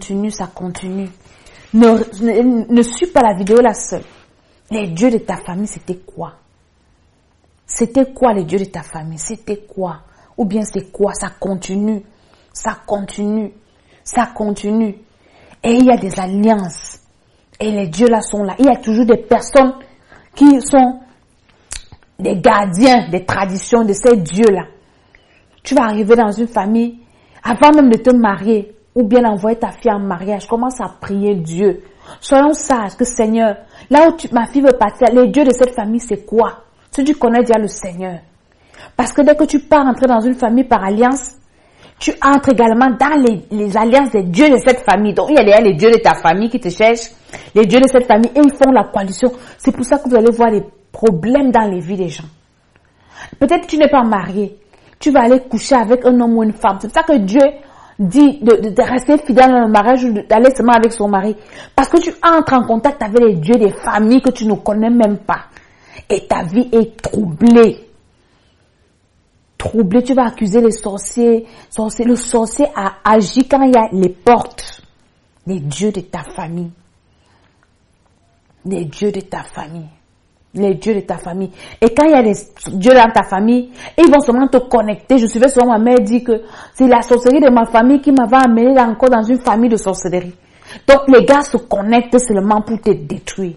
Ne suis pas la vidéo là seule. Les dieux de ta famille, c'était quoi? C'était quoi les dieux de ta famille? C'était quoi? Ou bien c'est quoi? Ça continue. Et il y a des alliances. Et les dieux là sont là. Il y a toujours des personnes qui sont des gardiens des traditions de ces dieux-là. Tu vas arriver dans une famille, avant même de te marier, ou bien envoyer ta fille en mariage, commence à prier Dieu. Soyons sages que Seigneur, là où ma fille veut partir, les dieux de cette famille, c'est quoi? Si tu connais déjà le Seigneur. Parce que dès que tu pars entrer dans une famille par alliance, tu entres également dans les alliances des dieux de cette famille. Donc, il y a les dieux de ta famille qui te cherchent, les dieux de cette famille, et ils font la coalition. C'est pour ça que vous allez voir des problèmes dans les vies des gens. Peut-être que tu n'es pas marié. Tu vas aller coucher avec un homme ou une femme. C'est pour ça que Dieu dit de rester fidèle dans le mariage ou d'aller seulement avec son mari. Parce que tu entres en contact avec les dieux des familles que tu ne connais même pas. Et ta vie est troublée. Troublé, tu vas accuser les sorciers. Le sorcier a agi quand il y a les portes. Les dieux de ta famille. Les dieux de ta famille. Les dieux de ta famille. Et quand il y a des dieux dans ta famille, ils vont seulement te connecter. Je suivais souvent ma mère dire que c'est la sorcellerie de ma famille qui m'avait amené encore dans une famille de sorcellerie. Donc les gars se connectent seulement pour te détruire.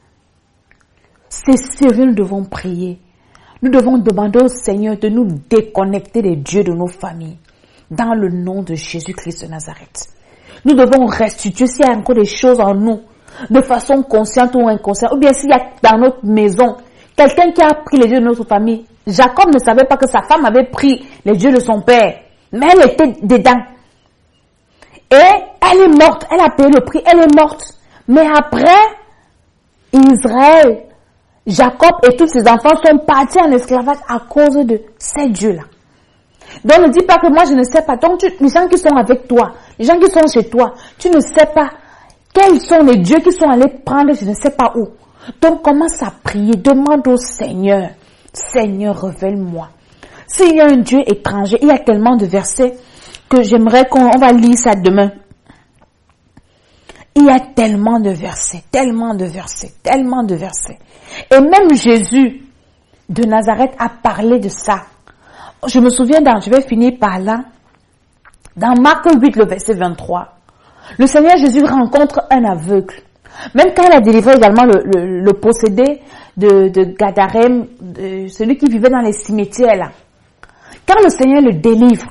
C'est sérieux, nous devons prier. Nous devons demander au Seigneur de nous déconnecter des dieux de nos familles. Dans le nom de Jésus-Christ de Nazareth. Nous devons restituer s'il y a encore des choses en nous, de façon consciente ou inconsciente. Ou bien s'il y a dans notre maison, quelqu'un qui a pris les dieux de notre famille. Jacob ne savait pas que sa femme avait pris les dieux de son père. Mais elle était dedans. Et elle est morte. Elle a payé le prix. Elle est morte. Mais après, Israël, Jacob et tous ses enfants sont partis en esclavage à cause de ces dieux-là. Donc ne dis pas que moi je ne sais pas. Donc les gens qui sont avec toi, les gens qui sont chez toi, tu ne sais pas quels sont les dieux qui sont allés prendre je ne sais pas où. Donc commence à prier, demande au Seigneur. Seigneur, révèle-moi. S'il y a un Dieu étranger, il y a tellement de versets que j'aimerais qu'on va lire ça demain. Il y a tellement de versets, tellement de versets, tellement de versets. Et même Jésus de Nazareth a parlé de ça. Je me souviens, je vais finir par là, dans Marc 8, le verset 23, le Seigneur Jésus rencontre un aveugle. Même quand il a délivré également le possédé de Gadarème, celui qui vivait dans les cimetières là. Quand le Seigneur le délivre,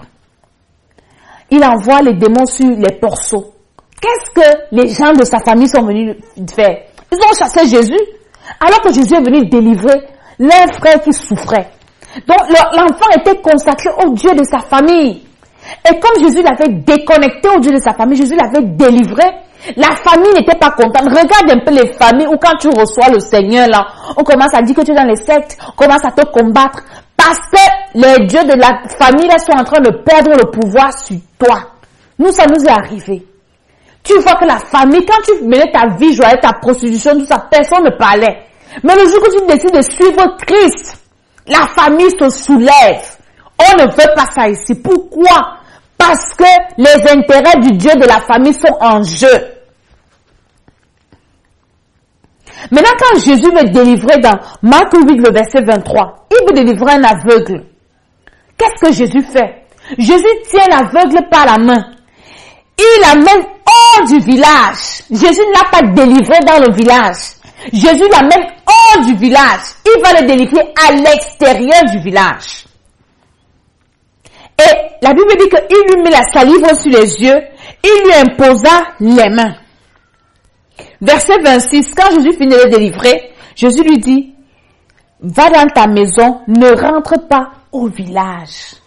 il envoie les démons sur les porceaux. Qu'est-ce que les gens de sa famille sont venus faire? Ils ont chassé Jésus, alors que Jésus est venu délivrer leur frère qui souffrait. Donc l'enfant était consacré au Dieu de sa famille. Et comme Jésus l'avait déconnecté au Dieu de sa famille, Jésus l'avait délivré, la famille n'était pas contente. Regarde un peu les familles où quand tu reçois le Seigneur, là, on commence à dire que tu es dans les sectes, on commence à te combattre, parce que les dieux de la famille là sont en train de perdre le pouvoir sur toi. Nous, ça nous est arrivé. Tu vois que la famille, quand tu menais ta vie joyeuse, ta prostitution, tout ça, personne ne parlait. Mais le jour que tu décides de suivre Christ, la famille se soulève. On ne veut pas ça ici. Pourquoi? Parce que les intérêts du Dieu de la famille sont en jeu. Maintenant, quand Jésus veut délivrer dans Marc 8, le verset 23, il veut délivrer un aveugle. Qu'est-ce que Jésus fait? Jésus tient l'aveugle par la main. Il l'amène hors du village. Jésus ne l'a pas délivré dans le village. Jésus l'amène hors du village. Il va le délivrer à l'extérieur du village. Et la Bible dit qu'il lui met la salive sur les yeux. Il lui imposa les mains. Verset 26, quand Jésus finit de le délivrer, Jésus lui dit, va dans ta maison, ne rentre pas au village.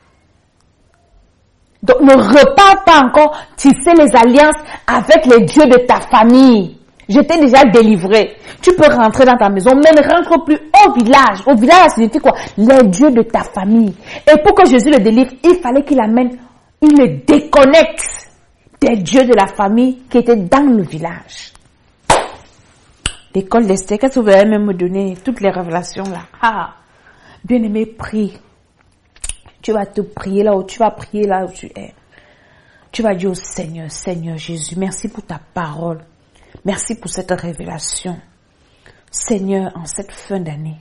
Donc ne repars pas encore tisser les alliances avec les dieux de ta famille. Je t'ai déjà délivré. Tu peux rentrer dans ta maison, mais ne rentre plus au village. Au village, ça signifie quoi? Les dieux de ta famille. Et pour que Jésus le délivre, il fallait qu'il le déconnecte des dieux de la famille qui étaient dans le village. L'école d'Esther, qu'est-ce que vous allez même me donner? Toutes les révélations là. Ah, bien-aimé, prie. Tu vas te prier là où tu vas prier là où tu es. Tu vas dire au Seigneur, Seigneur Jésus, merci pour ta parole. Merci pour cette révélation. Seigneur, en cette fin d'année,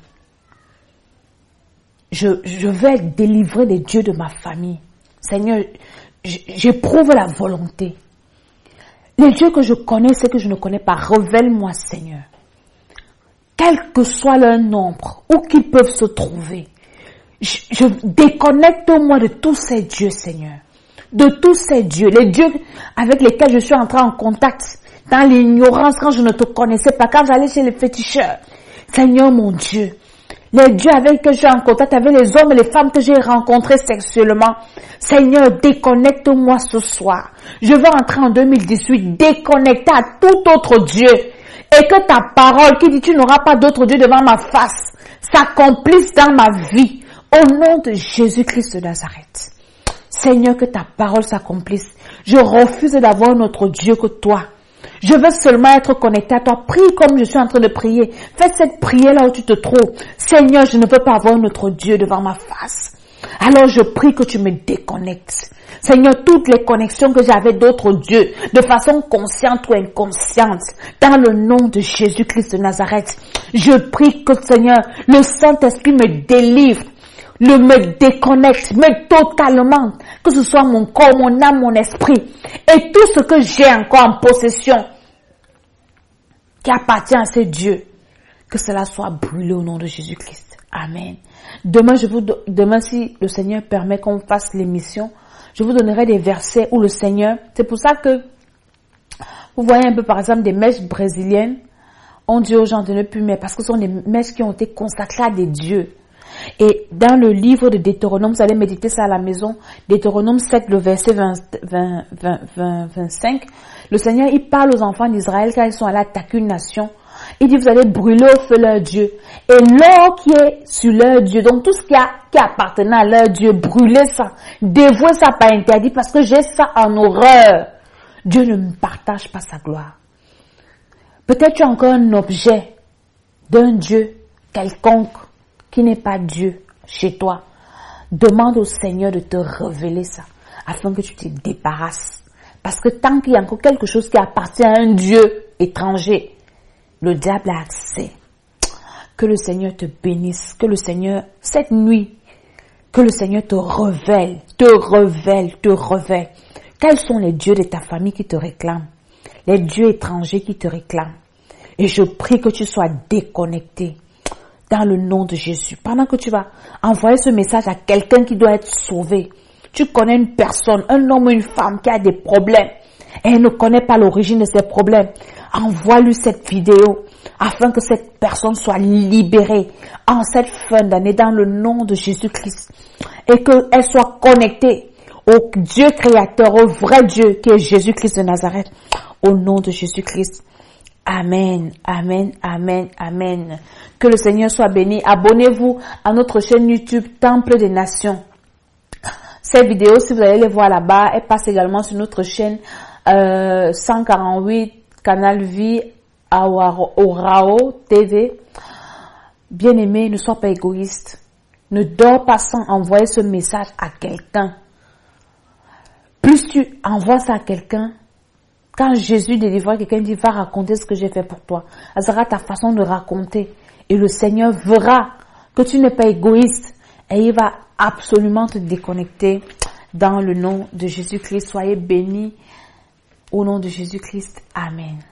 je vais être délivré des dieux de ma famille. Seigneur, j'éprouve la volonté. Les dieux que je connais, ceux que je ne connais pas, révèle-moi, Seigneur. Quel que soit leur nombre, où qu'ils peuvent se trouver, je déconnecte-moi de tous ces dieux, Seigneur. De tous ces dieux, les dieux avec lesquels je suis entré en contact. dans l'ignorance, quand je ne te connaissais pas, quand j'allais chez les féticheurs. Seigneur mon Dieu, les dieux avec que j'ai en contact, avec les hommes et les femmes que j'ai rencontrés sexuellement. Seigneur, déconnecte-moi ce soir. Je veux entrer en 2018 déconnecté à tout autre Dieu. Et que ta parole qui dit tu n'auras pas d'autre Dieu devant ma face s'accomplisse dans ma vie. Au nom de Jésus-Christ de Nazareth. Seigneur, que ta parole s'accomplisse. Je refuse d'avoir un autre Dieu que toi. Je veux seulement être connecté à toi. Prie comme je suis en train de prier. Fais cette prière là où tu te trouves. Seigneur, je ne veux pas avoir un autre Dieu devant ma face. Alors je prie que tu me déconnectes. Seigneur, toutes les connexions que j'avais d'autres dieux, de façon consciente ou inconsciente, dans le nom de Jésus-Christ de Nazareth, je prie que Seigneur, le Saint-Esprit me délivre, me déconnecte, me totalement, que ce soit mon corps, mon âme, mon esprit, et tout ce que j'ai encore en possession, qui appartient à ces dieux, que cela soit brûlé au nom de Jésus-Christ. Amen. Demain, si le Seigneur permet qu'on fasse l'émission, je vous donnerai des versets où le Seigneur, c'est pour ça que vous voyez un peu par exemple des mèches brésiliennes, on dit aux gens de ne plus mettre parce que ce sont des mèches qui ont été consacrées à des dieux. Et dans le livre de Deutéronome, vous allez méditer ça à la maison, Deutéronome 7, le verset 25, le Seigneur, il parle aux enfants d'Israël quand ils sont allés attaquer une nation. Il dit, vous allez brûler au feu leur Dieu. Et l'or qui est sur leur Dieu, donc tout ce qui appartenait à leur Dieu, brûlez ça. Dévouez ça par interdit parce que j'ai ça en horreur. Dieu ne me partage pas sa gloire. Peut-être tu as encore un objet d'un Dieu quelconque qui n'est pas Dieu chez toi. Demande au Seigneur de te révéler ça afin que tu te débarrasses. Parce que tant qu'il y a encore quelque chose qui appartient à un Dieu étranger, le diable a accès. Que le Seigneur te bénisse. Que le Seigneur, cette nuit, que le Seigneur te révèle. Quels sont les dieux de ta famille qui te réclament? Les dieux étrangers qui te réclament. Et je prie que tu sois déconnecté. Dans le nom de Jésus. Pendant que tu vas envoyer ce message à quelqu'un qui doit être sauvé. Tu connais une personne, un homme ou une femme qui a des problèmes. Et elle ne connaît pas l'origine de ces problèmes. Envoie-lui cette vidéo afin que cette personne soit libérée en cette fin d'année dans le nom de Jésus-Christ. Et qu'elle soit connectée au Dieu créateur, au vrai Dieu qui est Jésus-Christ de Nazareth. Au nom de Jésus-Christ. Amen, amen, amen, amen. Que le Seigneur soit béni. Abonnez-vous à notre chaîne YouTube Temple des Nations. Ces vidéos, si vous allez les voir là-bas, elles passent également sur notre chaîne 148 Canal Vie Orao TV. Bien-aimé, ne sois pas égoïste. Ne dors pas sans envoyer ce message à quelqu'un. Plus tu envoies ça à quelqu'un, quand Jésus délivre quelqu'un, il dit, va raconter ce que j'ai fait pour toi. Ça sera ta façon de raconter. Et le Seigneur verra que tu n'es pas égoïste. Et il va absolument te déconnecter dans le nom de Jésus-Christ. Soyez bénis au nom de Jésus-Christ. Amen.